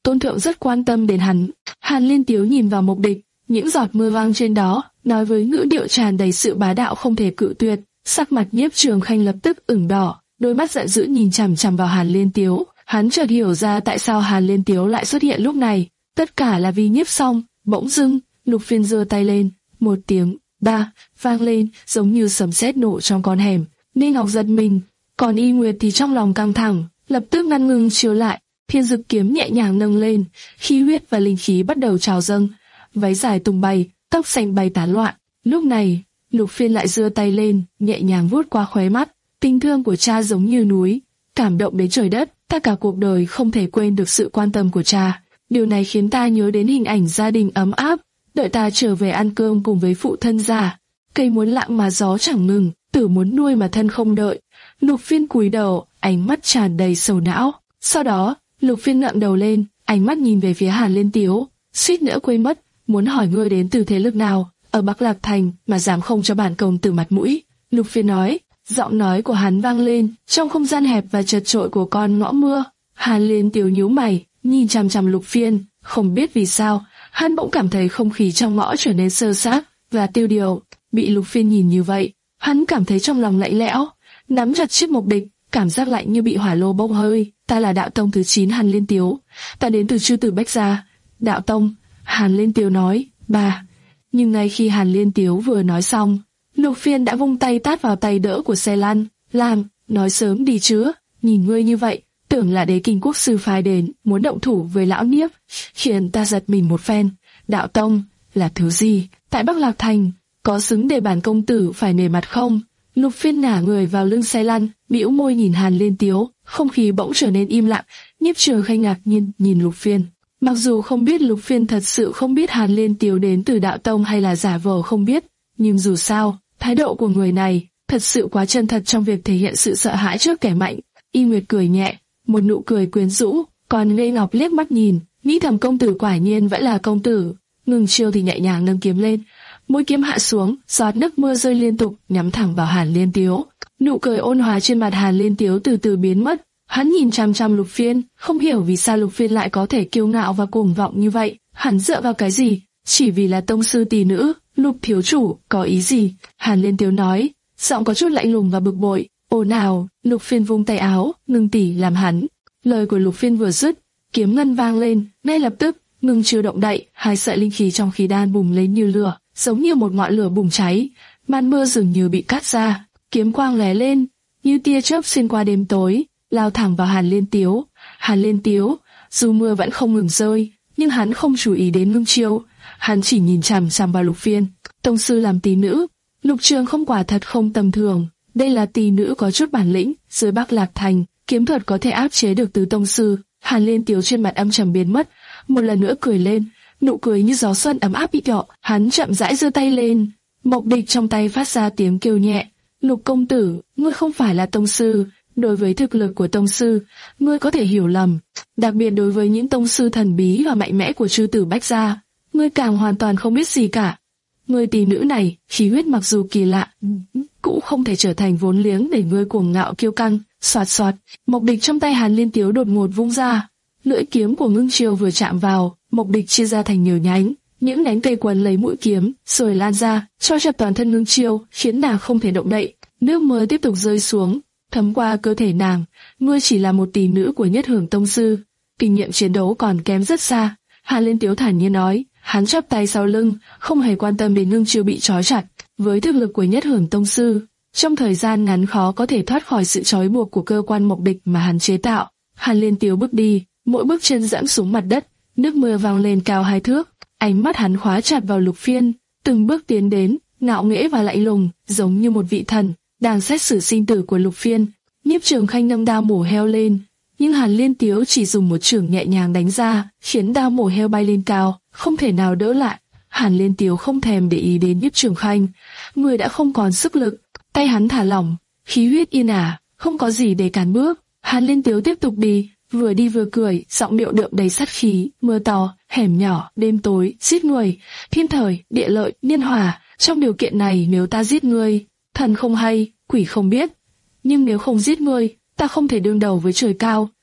Tôn thượng rất quan tâm đến hắn. Hàn Liên Tiếu nhìn vào Mộc Địch, những giọt mưa vang trên đó, nói với ngữ điệu tràn đầy sự bá đạo không thể cự tuyệt. Sắc mặt Nhiếp Trường Khanh lập tức ửng đỏ, đôi mắt giận dữ nhìn chằm chằm vào Hàn Liên Tiếu. Hắn chợt hiểu ra tại sao Hàn Liên Tiếu lại xuất hiện lúc này, tất cả là vì Nhiếp Song. Bỗng dưng, Lục Phiên giơ tay lên, một tiếng ba vang lên, giống như sấm sét nổ trong con hẻm. Ninh Ngọc giật mình, còn Y Nguyệt thì trong lòng căng thẳng, lập tức ngăn ngừng chiếu lại. Thiên Dực kiếm nhẹ nhàng nâng lên, khí huyết và linh khí bắt đầu trào dâng, váy dài tung bay, tóc xanh bay tán loạn. Lúc này, Lục Phiên lại giơ tay lên, nhẹ nhàng vuốt qua khóe mắt. Tình thương của cha giống như núi, cảm động đến trời đất. Ta cả cuộc đời không thể quên được sự quan tâm của cha. Điều này khiến ta nhớ đến hình ảnh gia đình ấm áp, đợi ta trở về ăn cơm cùng với phụ thân già. Cây muốn lặng mà gió chẳng ngừng, tử muốn nuôi mà thân không đợi. Lục Phiên cúi đầu, ánh mắt tràn đầy sầu não. Sau đó, Lục Phiên ngẩng đầu lên, ánh mắt nhìn về phía Hàn Liên Tiếu, suýt nữa quên mất, muốn hỏi ngươi đến từ thế lực nào, ở Bắc Lạc Thành mà dám không cho bản công tử mặt mũi. Lục Phiên nói, giọng nói của hắn vang lên trong không gian hẹp và chật chội của con ngõ mưa. Hàn Liên Tiếu nhíu mày, nhìn chằm chằm Lục Phiên, không biết vì sao, hắn bỗng cảm thấy không khí trong ngõ trở nên sơ sát và tiêu điều. Bị Lục Phiên nhìn như vậy, hắn cảm thấy trong lòng lạnh lẽo, nắm chặt chiếc Mộc Địch, cảm giác lạnh như bị hỏa lô bốc hơi. Ta là đạo tông thứ chín Hàn Liên Tiếu, ta đến từ Chư Tử Bách Gia. Đạo tông, Hàn Liên Tiếu nói, ba. Nhưng ngay khi Hàn Liên Tiếu vừa nói xong, Lục Phiên đã vung tay tát vào tay đỡ của xe lăn, làm, nói sớm đi chứ, nhìn ngươi như vậy, tưởng là Đế Kinh Quốc sư phái đến, muốn động thủ với lão Niếp, khiến ta giật mình một phen. Đạo tông, là thứ gì, tại Bắc Lạc Thành, có xứng để bản công tử phải nể mặt không? Lục Phiên ngả người vào lưng xe lăn, bĩu môi nhìn Hàn Liên Tiếu, không khí bỗng trở nên im lặng. Nhiếp Trường Khanh ngạc nhiên nhìn Lục Phiên. Mặc dù không biết Lục Phiên thật sự không biết Hàn Liên Tiếu đến từ đạo tông hay là giả vờ không biết, nhưng dù sao, thái độ của người này thật sự quá chân thật trong việc thể hiện sự sợ hãi trước kẻ mạnh. Y Nguyệt cười nhẹ, một nụ cười quyến rũ, còn Lê Ngọc liếc mắt nhìn, nghĩ thầm công tử quả nhiên vẫn là công tử. Ngừng chiêu thì nhẹ nhàng nâng kiếm lên, mũi kiếm hạ xuống, giọt nước mưa rơi liên tục, nhắm thẳng vào Hàn Liên Tiếu. Nụ cười ôn hòa trên mặt Hàn Liên Tiếu từ từ biến mất. Hắn nhìn chăm chăm Lục Phiên, không hiểu vì sao Lục Phiên lại có thể kiêu ngạo và cuồng vọng như vậy. Hắn dựa vào cái gì? Chỉ vì là tông sư tỷ nữ. Lục thiếu chủ, có ý gì? Hàn Liên Tiếu nói, giọng có chút lạnh lùng và bực bội. Ồ nào? Lục Phiên vung tay áo, ngừng tỉ làm hắn. Lời của Lục Phiên vừa dứt, kiếm ngân vang lên, ngay lập tức, ngừng chiêu động đậy, hai sợi linh khí trong khí đan bùng lên như lửa, giống như một ngọn lửa bùng cháy. Màn mưa dường như bị cắt ra, kiếm quang lóe lên, như tia chớp xuyên qua đêm tối, lao thẳng vào Hàn Liên Tiếu. Hàn Liên Tiếu, dù mưa vẫn không ngừng rơi, nhưng hắn không chú ý đến ngưng chiêu, hắn chỉ nhìn chằm chằm vào Lục Phiên. Tông sư làm tỷ nữ, Lục Trường không quả thật không tầm thường, đây là tỷ nữ có chút bản lĩnh, dưới Bắc Lạc Thành, kiếm thuật có thể áp chế được tứ tông sư. Hàn Liên Tiếu trên mặt âm trầm biến mất, một lần nữa cười lên, nụ cười như gió xuân ấm áp bị đọ. Hắn chậm rãi giơ tay lên, Mộc Địch trong tay phát ra tiếng kêu nhẹ. Lục công tử, ngươi không phải là tông sư, đối với thực lực của tông sư, ngươi có thể hiểu lầm, đặc biệt đối với những tông sư thần bí và mạnh mẽ của Chư Tử Bách Gia, ngươi càng hoàn toàn không biết gì cả. Ngươi tỷ nữ này, khí huyết mặc dù kỳ lạ, cũng không thể trở thành vốn liếng để ngươi cuồng ngạo kiêu căng. Xoạt xoạt, Mộc Địch trong tay Hàn Liên Tiếu đột ngột vung ra, lưỡi kiếm của ngưng chiều vừa chạm vào, Mộc Địch chia ra thành nhiều nhánh, những nhánh cây quấn lấy mũi kiếm, rồi lan ra, cho chặt toàn thân ngưng chiêu, khiến nàng không thể động đậy. Nước mưa tiếp tục rơi xuống, thấm qua cơ thể nàng. Ngươi chỉ là một tỷ nữ của Nhất Hưởng tông sư, kinh nghiệm chiến đấu còn kém rất xa. Hàn Liên Tiếu thản nhiên nói, hắn chắp tay sau lưng, không hề quan tâm đến ngưng chiêu bị trói chặt. Với thực lực của Nhất Hưởng tông sư, trong thời gian ngắn khó có thể thoát khỏi sự trói buộc của cơ quan Mộc Địch mà hắn chế tạo. Hàn Liên Tiếu bước đi, mỗi bước chân dẫm xuống mặt đất, nước mưa vang lên cao hai thước. Ánh mắt hắn khóa chặt vào Lục Phiên, từng bước tiến đến, ngạo nghễ và lạnh lùng, giống như một vị thần đang xét xử sinh tử của Lục Phiên. Nhiếp Trường Khanh nâng đao mổ heo lên, nhưng Hàn Liên Tiếu chỉ dùng một chưởng nhẹ nhàng đánh ra, khiến đao mổ heo bay lên cao, không thể nào đỡ lại. Hàn Liên Tiếu không thèm để ý đến Nhiếp Trường Khanh, người đã không còn sức lực, tay hắn thả lỏng, khí huyết yên ả, không có gì để cản bước. Hàn Liên Tiếu tiếp tục đi, vừa đi vừa cười, giọng điệu đượm đầy sát khí. Mưa to, hẻm nhỏ, đêm tối, giết người, thiên thời, địa lợi, nhân hòa. Trong điều kiện này, nếu ta giết ngươi, thần không hay, quỷ không biết. Nhưng nếu không giết ngươi, ta không thể đương đầu với trời cao,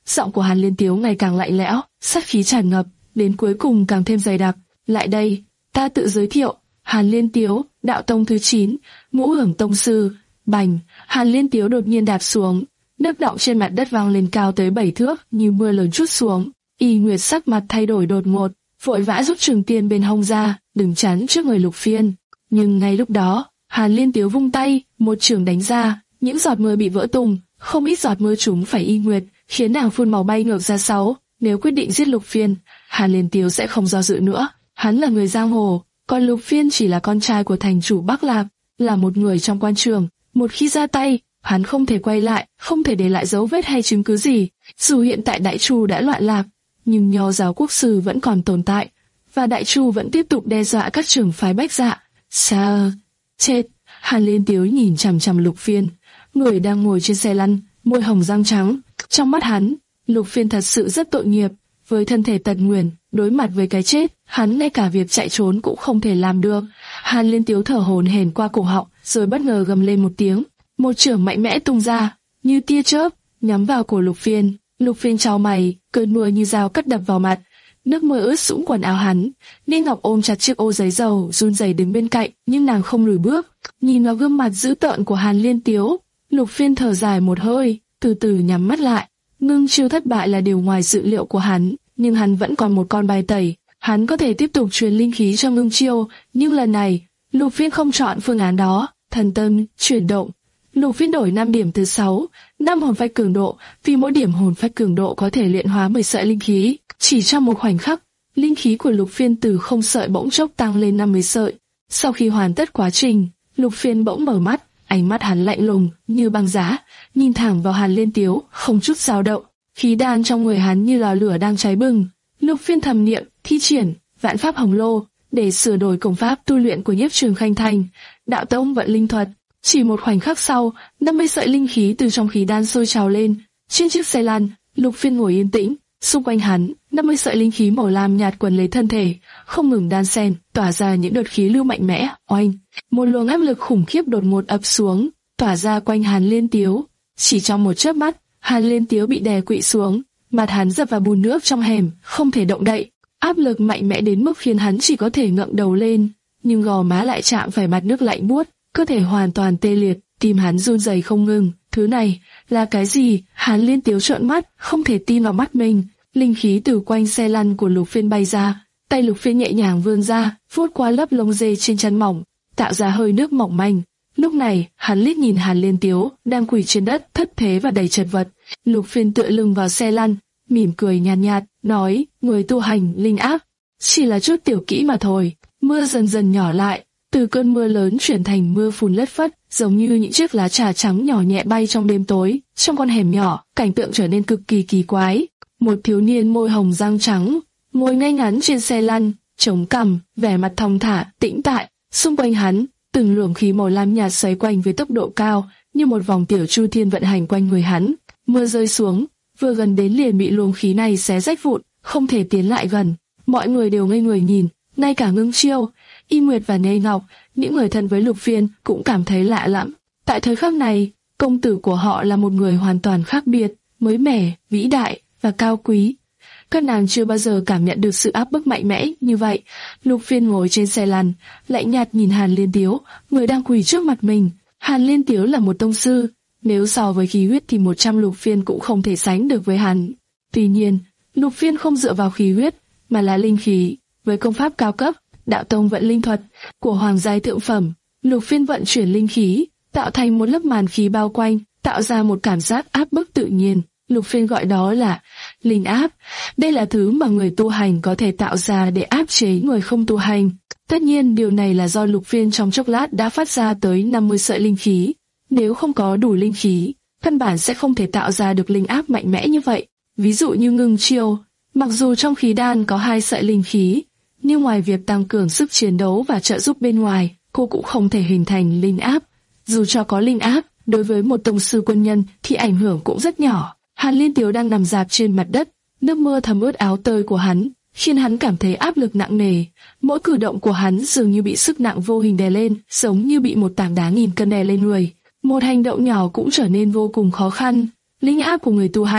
Giọng của Hàn Liên Tiếu ngày càng lạnh lẽo, sát khí tràn ngập, đến cuối cùng càng thêm dày đặc. Lại đây, ta tự giới thiệu, Hàn Liên Tiếu, đạo tông thứ chín, ngũ hưởng tông sư. Bành, Hàn Liên Tiếu đột nhiên đạp xuống, nước đọng trên mặt đất vang lên cao tới bảy thước, như mưa lớn trút xuống. Y Nguyệt sắc mặt thay đổi đột ngột, vội vã rút trường tiên bên hông ra, đứng chắn trước người Lục Phiên. Nhưng ngay lúc đó, Hàn Liên Tiếu vung tay, một trường đánh ra, những giọt mưa bị vỡ tung, không ít giọt mưa trúng phải Y Nguyệt, khiến nàng phun màu bay ngược ra sau. Nếu quyết định giết Lục Phiên, Hàn Liên Tiếu sẽ không do dự nữa. Hắn là người giang hồ, còn Lục Phiên chỉ là con trai của thành chủ Bắc Lạc, là một người trong quan trường. Một khi ra tay, hắn không thể quay lại, không thể để lại dấu vết hay chứng cứ gì. Dù hiện tại Đại Chu đã loạn lạc, nhưng Nho giáo quốc sư vẫn còn tồn tại, và Đại Chu vẫn tiếp tục đe dọa các trường phái Bách Dạ. Sao? Chết! Hàn Liên Tiếu nhìn chằm chằm Lục Phiên, người đang ngồi trên xe lăn, môi hồng răng trắng. Trong mắt hắn, Lục Phiên thật sự rất tội nghiệp, với thân thể tật nguyền, đối mặt với cái chết, hắn ngay cả việc chạy trốn cũng không thể làm được. Hàn Liên Tiếu thở hổn hển qua cổ họng, rồi bất ngờ gầm lên một tiếng, một chưởng mạnh mẽ tung ra, như tia chớp, nhắm vào cổ Lục Phiên. Lục Phiên chau mày, cơn mưa như dao cắt đập vào mặt, nước mưa ướt sũng quần áo hắn. Ninh Ngọc ôm chặt chiếc ô giấy dầu, run rẩy đứng bên cạnh, nhưng nàng không lùi bước. Nhìn vào gương mặt dữ tợn của Hàn Liên Tiếu, Lục Phiên thở dài một hơi, từ từ nhắm mắt lại. Ngưng chiêu thất bại là điều ngoài dự liệu của hắn, nhưng hắn vẫn còn một con bài tẩy. Hắn có thể tiếp tục truyền linh khí cho ngưng chiêu, nhưng lần này, Lục Phiên không chọn phương án đó. Thần tâm chuyển động, Lục Phiên đổi năm điểm từ sáu, năm hồn phách cường độ, vì mỗi điểm hồn phách cường độ có thể luyện hóa mười sợi linh khí. Chỉ trong một khoảnh khắc, linh khí của Lục Phiên từ không sợi bỗng chốc tăng lên năm mươi sợi. Sau khi hoàn tất quá trình, Lục Phiên bỗng mở mắt, ánh mắt hắn lạnh lùng như băng giá, nhìn thẳng vào Hàn Liên Tiếu, không chút dao động. Khí đan trong người hắn như lò lửa đang cháy bừng. Lục Phiên thầm niệm, thi triển Vạn Pháp Hồng Lô để sửa đổi công pháp tu luyện của Nhiếp Trường Khanh Thành, đạo tông vận linh thuật. Chỉ một khoảnh khắc sau, năm mươi sợi linh khí từ trong khí đan sôi trào lên. Trên chiếc xe lăn, Lục Phiên ngồi yên tĩnh, xung quanh hắn, năm mươi sợi linh khí màu lam nhạt quấn lấy thân thể, không ngừng đan xen, tỏa ra những đợt khí lưu mạnh mẽ. Oanh, một luồng áp lực khủng khiếp đột ngột ập xuống, tỏa ra quanh Hàn Liên Tiếu. Chỉ trong một chớp mắt, Hàn Liên Tiếu bị đè quỵ xuống, mặt hắn dập vào bùn nước trong hẻm, không thể động đậy. Áp lực mạnh mẽ đến mức khiến hắn chỉ có thể ngẩng đầu lên, nhưng gò má lại chạm phải mặt nước lạnh buốt, cơ thể hoàn toàn tê liệt, tim hắn run rẩy không ngừng. Thứ này là cái gì? Hàn Liên Tiếu trợn mắt, không thể tin vào mắt mình. Linh khí từ quanh xe lăn của Lục Phiên bay ra, tay Lục Phiên nhẹ nhàng vươn ra, vuốt qua lớp lông dê trên chân mỏng, tạo ra hơi nước mỏng manh. Lúc này, hắn liếc nhìn Hàn Liên Tiếu, đang quỳ trên đất, thất thế và đầy chật vật. Lục Phiên tựa lưng vào xe lăn, mỉm cười nhàn nhạt, nhạt, nói, người tu hành, linh áp, chỉ là chút tiểu kỹ mà thôi. Mưa dần dần nhỏ lại, từ cơn mưa lớn chuyển thành mưa phùn lất phất, giống như những chiếc lá trà trắng nhỏ nhẹ bay trong đêm tối. Trong con hẻm nhỏ, cảnh tượng trở nên cực kỳ kỳ quái. Một thiếu niên môi hồng răng trắng, ngồi ngay ngắn trên xe lăn, chống cằm, vẻ mặt thong thả, tĩnh tại. Xung quanh hắn, từng luồng khí màu lam nhạt xoay quanh với tốc độ cao, như một vòng tiểu chu thiên vận hành quanh người hắn. Mưa rơi xuống, vừa gần đến liền bị luồng khí này xé rách vụn, không thể tiến lại gần. Mọi người đều ngây người nhìn, ngay cả Ngưng Chiêu, Y Nguyệt và Nê Ngọc, những người thân với Lục Phiên, cũng cảm thấy lạ lẫm. Tại thời khắc này, công tử của họ là một người hoàn toàn khác biệt, mới mẻ, vĩ đại và cao quý. Các nàng chưa bao giờ cảm nhận được sự áp bức mạnh mẽ như vậy. Lục Phiên ngồi trên xe lăn, lạnh nhạt nhìn Hàn Liên Tiếu, người đang quỳ trước mặt mình. Hàn Liên Tiếu là một tông sư, nếu so với khí huyết thì một trăm Lục Phiên cũng không thể sánh được với hắn. Tuy nhiên, Lục Phiên không dựa vào khí huyết, mà là linh khí. Với công pháp cao cấp, đạo tông vận linh thuật của hoàng giai thượng phẩm, Lục Phiên vận chuyển linh khí, tạo thành một lớp màn khí bao quanh, tạo ra một cảm giác áp bức tự nhiên. Lục Phiên gọi đó là linh áp. Đây là thứ mà người tu hành có thể tạo ra để áp chế người không tu hành. Tất nhiên điều này là do Lục Phiên trong chốc lát đã phát ra tới năm mươi sợi linh khí. Nếu không có đủ linh khí, căn bản sẽ không thể tạo ra được linh áp mạnh mẽ như vậy. Ví dụ như Ngưng Chiêu, mặc dù trong khí đan có hai sợi linh khí, nhưng ngoài việc tăng cường sức chiến đấu và trợ giúp bên ngoài, cô cũng không thể hình thành linh áp. Dù cho có linh áp, đối với một tông sư quân nhân thì ảnh hưởng cũng rất nhỏ. Hàn Liên Tiếu đang nằm rạp trên mặt đất, nước mưa thấm ướt áo tơi của hắn, khiến hắn cảm thấy áp lực nặng nề. Mỗi cử động của hắn dường như bị sức nặng vô hình đè lên, giống như bị một tảng đá nghìn cân đè lên người. Một hành động nhỏ cũng trở nên vô cùng khó khăn. Linh áp của người tu hành,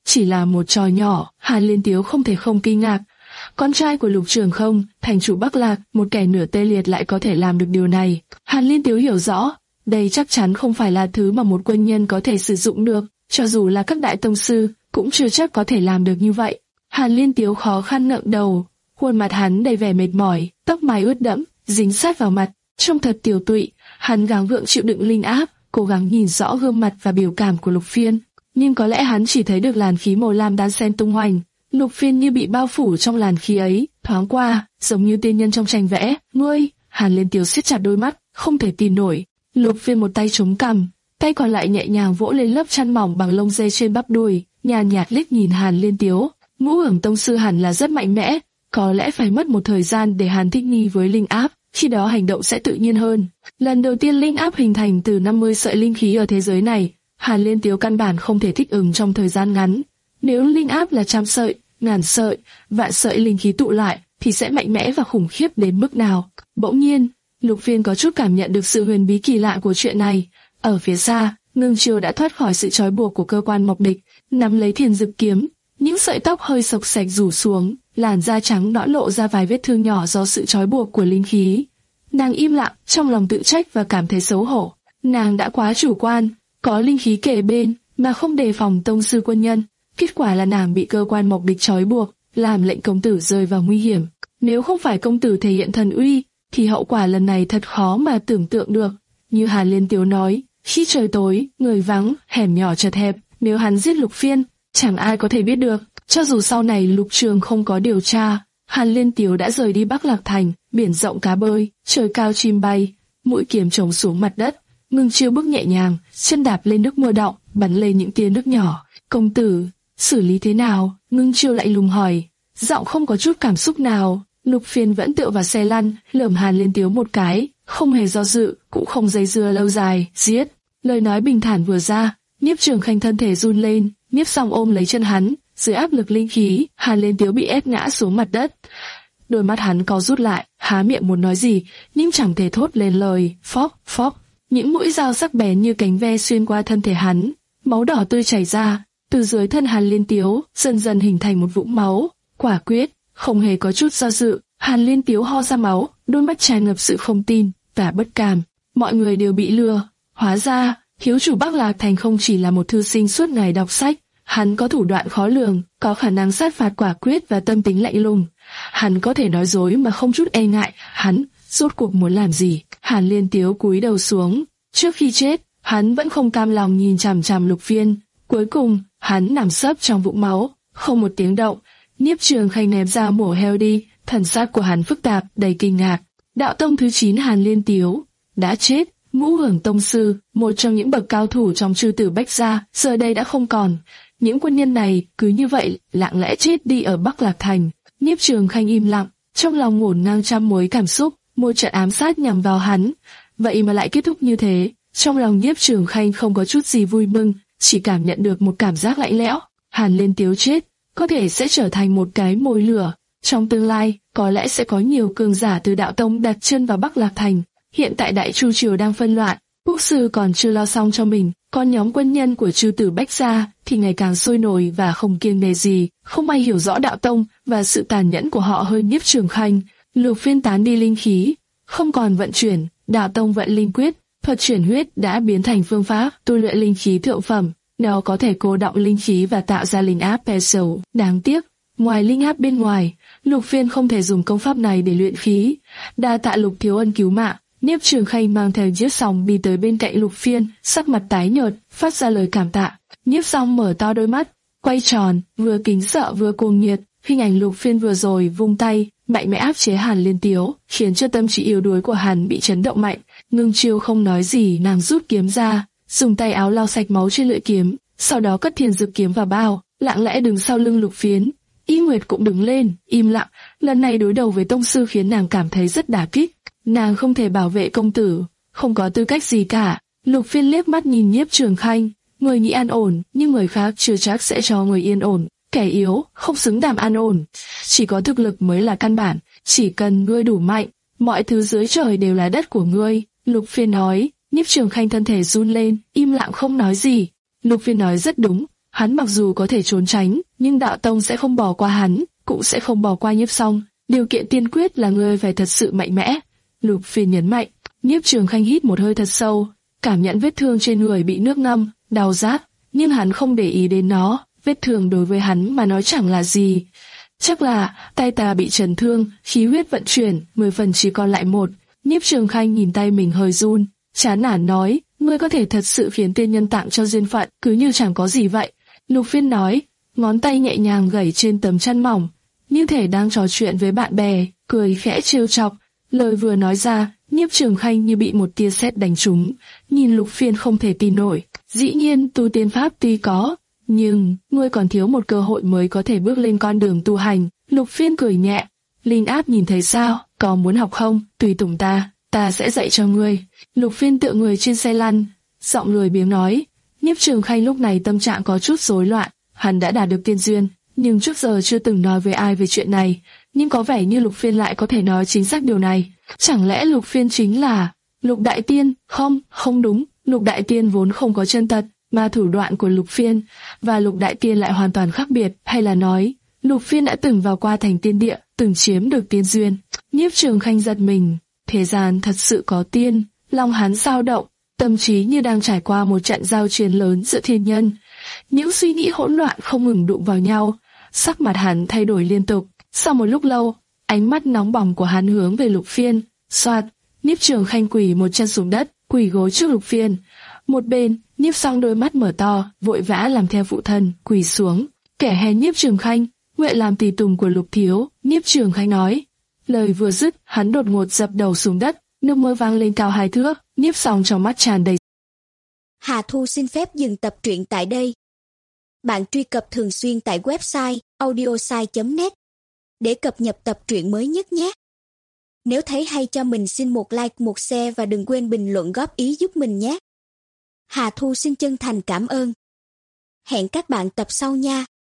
chỉ là một trò nhỏ. Hàn Liên Tiếu không thể không kinh ngạc. Con trai của Lục Trường Không, thành chủ Bắc Lạc, một kẻ nửa tê liệt lại có thể làm được điều này. Hàn Liên Tiếu hiểu rõ, đây chắc chắn không phải là thứ mà một quân nhân có thể sử dụng được, cho dù là các đại tông sư, cũng chưa chắc có thể làm được như vậy. Hàn Liên Tiếu khó khăn ngẩng đầu, khuôn mặt hắn đầy vẻ mệt mỏi, tóc mái ướt đẫm, dính sát vào mặt, trông thật tiều tụy. Hắn gắng gượng chịu đựng linh áp, cố gắng nhìn rõ gương mặt và biểu cảm của Lục Phiên, nhưng có lẽ hắn chỉ thấy được làn khí màu lam đan xen tung hoành. Lục Phiên như bị bao phủ trong làn khí ấy, thoáng qua, giống như tiên nhân trong tranh vẽ. Ngươi, Hàn Liên Tiếu siết chặt đôi mắt, không thể tin nổi. Lục Phiên một tay chống cằm, tay còn lại nhẹ nhàng vỗ lên lớp chăn mỏng bằng lông dê trên bắp đùi, nhàn nhạt liếc nhìn Hàn Liên Tiếu. Ngũ Hưởng tông sư hẳn là rất mạnh mẽ, có lẽ phải mất một thời gian để hắn thích nghi với linh áp, khi đó hành động sẽ tự nhiên hơn. Lần đầu tiên linh áp hình thành từ năm mươi sợi linh khí ở thế giới này, Hàn Liên Tiếu căn bản không thể thích ứng trong thời gian ngắn. Nếu linh áp là trăm sợi, ngàn sợi, vạn sợi linh khí tụ lại, thì sẽ mạnh mẽ và khủng khiếp đến mức nào? Bỗng nhiên, Lục Phiên có chút cảm nhận được sự huyền bí kỳ lạ của chuyện này. Ở phía xa, Ngưng Chiêu đã thoát khỏi sự trói buộc của cơ quan mộc địch, nắm lấy Thiền Dực kiếm, những sợi tóc hơi xộc xệch rủ xuống, làn da trắng nõn lộ ra vài vết thương nhỏ do sự trói buộc của linh khí. Nàng im lặng, trong lòng tự trách và cảm thấy xấu hổ. Nàng đã quá chủ quan, có linh khí kề bên mà không đề phòng tông sư quân nhân. Kết quả là nàng bị cơ quan mộc địch trói buộc, làm lệnh công tử rơi vào nguy hiểm. Nếu không phải công tử thể hiện thần uy, thì hậu quả lần này thật khó mà tưởng tượng được. Như Hàn Liên Tiếu nói, khi trời tối, người vắng, hẻm nhỏ chật hẹp, nếu hắn giết Lục Phiên, chẳng ai có thể biết được. Cho dù sau này Lục Trường không có điều tra, Hàn Liên Tiếu đã rời đi Bắc Lạc Thành, biển rộng cá bơi, trời cao chim bay, mũi kiếm trống xuống mặt đất. Ngưng Chiêu bước nhẹ nhàng, chân đạp lên nước mưa đọng, bắn lên những tia nước nhỏ. Công tử, xử lý thế nào? Ngưng Chiêu lạnh lùng hỏi, giọng không có chút cảm xúc nào. Lục Phiên vẫn tựa vào xe lăn, lườm Hàn Liên Tiếu một cái, không hề do dự, cũng không dây dưa lâu dài, giết. Lời nói bình thản vừa ra, Nhiếp Trường Khanh thân thể run lên, Nhiếp Song ôm lấy chân hắn, dưới áp lực linh khí, Hàn Liên Tiếu bị ép ngã xuống mặt đất. Đôi mắt hắn co rút lại, há miệng muốn nói gì, nhưng chẳng thể thốt lên lời. Phóc, phóc, những mũi dao sắc bén như cánh ve xuyên qua thân thể hắn, máu đỏ tươi chảy ra, từ dưới thân Hàn Liên Tiếu dần dần hình thành một vũng máu. Quả quyết, không hề có chút do dự, Hàn Liên Tiếu ho ra máu, đôi mắt tràn ngập sự không tin và bất cảm. Mọi người đều bị lừa. Hóa ra, thiếu chủ Bắc Lạc Thành không chỉ là một thư sinh suốt ngày đọc sách, hắn có thủ đoạn khó lường, có khả năng sát phạt quả quyết và tâm tính lạnh lùng. Hắn có thể nói dối mà không chút e ngại. Hắn rốt cuộc muốn làm gì? Hàn Liên Tiếu cúi đầu xuống. Trước khi chết, hắn vẫn không cam lòng nhìn chằm chằm Lục Phiên. Cuối cùng, hắn nằm sấp trong vũng máu, không một tiếng động. Nhiếp Trường Khanh ném dao mổ heo đi, thần sắc của hắn phức tạp, đầy kinh ngạc. Đạo tông thứ chín Hàn Liên Tiếu đã chết. Ngũ Hưởng tông sư, một trong những bậc cao thủ trong chư tử Bách gia, giờ đây đã không còn. Những quân nhân này cứ như vậy lặng lẽ chết đi ở Bắc Lạc Thành. Nhiếp Trường Khanh im lặng, trong lòng ngổn ngang trăm mối cảm xúc, một trận ám sát nhằm vào hắn, vậy mà lại kết thúc như thế. Trong lòng Nhiếp Trường Khanh không có chút gì vui mừng, chỉ cảm nhận được một cảm giác lạnh lẽo. Hàn Liên Tiếu chết, có thể sẽ trở thành một cái mồi lửa. Trong tương lai, có lẽ sẽ có nhiều cường giả từ đạo tông đặt chân vào Bắc Lạc Thành. Hiện tại Đại Chu triều đang phân loạn, quốc sư còn chưa lo xong cho mình, còn nhóm quân nhân của chư tử Bách gia thì ngày càng sôi nổi và không kiêng nể gì. Không ai hiểu rõ đạo tông và sự tàn nhẫn của họ hơn Nhiếp Trường Khanh. Lục Phiên tán đi linh khí, không còn vận chuyển, đạo tông vận linh quyết, thuật chuyển huyết đã biến thành phương pháp tu luyện linh khí thượng phẩm. Nó có thể cô đọng linh khí và tạo ra linh áp special. Đáng tiếc, ngoài linh áp bên ngoài, Lục Phiên không thể dùng công pháp này để luyện khí. Đa tạ Lục thiếu ân cứu mạng. Nhiếp Trường Khanh mang theo Nhiếp Song đi tới bên cạnh Lục Phiên, sắc mặt tái nhợt, phát ra lời cảm tạ. Nhiếp Song mở to đôi mắt, quay tròn, vừa kính sợ vừa cuồng nhiệt. Hình ảnh Lục Phiên vừa rồi vung tay, mạnh mẽ áp chế Hàn Liên Tiếu, khiến cho tâm trí yếu đuối của hắn bị chấn động mạnh. Ngưng Chiêu không nói gì, nàng rút kiếm ra, dùng tay áo lau sạch máu trên lưỡi kiếm, sau đó cất Thiền Dực kiếm vào bao, lặng lẽ đứng sau lưng Lục Phiên. Y Nguyệt cũng đứng lên, im lặng. Lần này đối đầu với tông sư khiến nàng cảm thấy rất đả kích. Nàng không thể bảo vệ công tử, không có tư cách gì cả. Lục Phiên liếc mắt nhìn Nhiếp Trường Khanh, người nghĩ an ổn, nhưng người khác chưa chắc sẽ cho người yên ổn. Kẻ yếu không xứng đảm an ổn, chỉ có thực lực mới là căn bản. Chỉ cần ngươi đủ mạnh, mọi thứ dưới trời đều là đất của ngươi. Lục Phiên nói. Nhiếp Trường Khanh thân thể run lên, im lặng không nói gì. Lục Phiên nói rất đúng, Hắn mặc dù có thể trốn tránh, nhưng đạo tông sẽ không bỏ qua hắn, cũng sẽ không bỏ qua Nhiếp Song. Điều kiện tiên quyết là ngươi phải thật sự mạnh mẽ. Lục Phiên nhấn mạnh. Nhiếp Trường Khanh hít một hơi thật sâu, cảm nhận vết thương trên người bị nước ngâm, đau rát, nhưng hắn không để ý đến nó. Vết thương đối với hắn mà nói chẳng là gì. Chắc là tay ta bị chấn thương, khí huyết vận chuyển, mười phần chỉ còn lại một. Nhiếp Trường Khanh nhìn tay mình hơi run, chán nản nói, ngươi có thể thật sự phiến tiên nhân tặng cho duyên phận, cứ như chẳng có gì vậy. Lục Phiên nói, ngón tay nhẹ nhàng gẩy trên tấm chăn mỏng, như thể đang trò chuyện với bạn bè, cười khẽ trêu chọc. Lời vừa nói ra, Nhiếp Trường Khanh như bị một tia sét đánh trúng, nhìn Lục Phiên không thể tin nổi. Dĩ nhiên tu tiên pháp tuy có, nhưng ngươi còn thiếu một cơ hội mới có thể bước lên con đường tu hành. Lục Phiên cười nhẹ, Linh Áp nhìn thấy sao, có muốn học không, tùy tùng ta, ta sẽ dạy cho ngươi. Lục Phiên tựa người trên xe lăn, giọng lười biếng nói. Nhiếp Trường Khanh lúc này tâm trạng có chút rối loạn, hắn đã đạt được tiên duyên, nhưng trước giờ chưa từng nói với ai về chuyện này, nhưng có vẻ như Lục Phiên lại có thể nói chính xác điều này. Chẳng lẽ Lục Phiên chính là Lục Đại Tiên? Không, không đúng, Lục Đại Tiên vốn không có chân tật, mà thủ đoạn của Lục Phiên và Lục Đại Tiên lại hoàn toàn khác biệt, hay là nói Lục Phiên đã từng vào qua thành tiên địa, từng chiếm được tiên duyên. Nhiếp Trường Khanh giật mình, thế gian thật sự có tiên, lòng hắn dao động, tâm trí như đang trải qua một trận giao chiến lớn giữa thiên nhân. Những suy nghĩ hỗn loạn không ngừng đụng vào nhau, sắc mặt hắn thay đổi liên tục. Sau một lúc lâu, ánh mắt nóng bỏng của hắn hướng về Lục Phiên. Soạt, Nhiếp Trường Khanh quỳ một chân xuống đất, quỳ gối trước Lục Phiên. Một bên, Nhiếp Song đôi mắt mở to, vội vã làm theo phụ thân, quỳ xuống. Kẻ hèn Nhiếp Trường Khanh, nguyện làm tùy tùng của Lục thiếu. Nhiếp Trường Khanh nói. Lời vừa dứt, hắn đột ngột dập đầu xuống đất, nước mưa vang lên cao hai thước. Nhiếp Song trong mắt tràn đầy. Hà Thu xin phép dừng tập truyện tại đây. Bạn truy cập thường xuyên tại website audiosai chấm net để cập nhật tập truyện mới nhất nhé. Nếu thấy hay cho mình xin một like, một share và đừng quên bình luận góp ý giúp mình nhé. Hà Thu xin chân thành cảm ơn. Hẹn các bạn tập sau nha.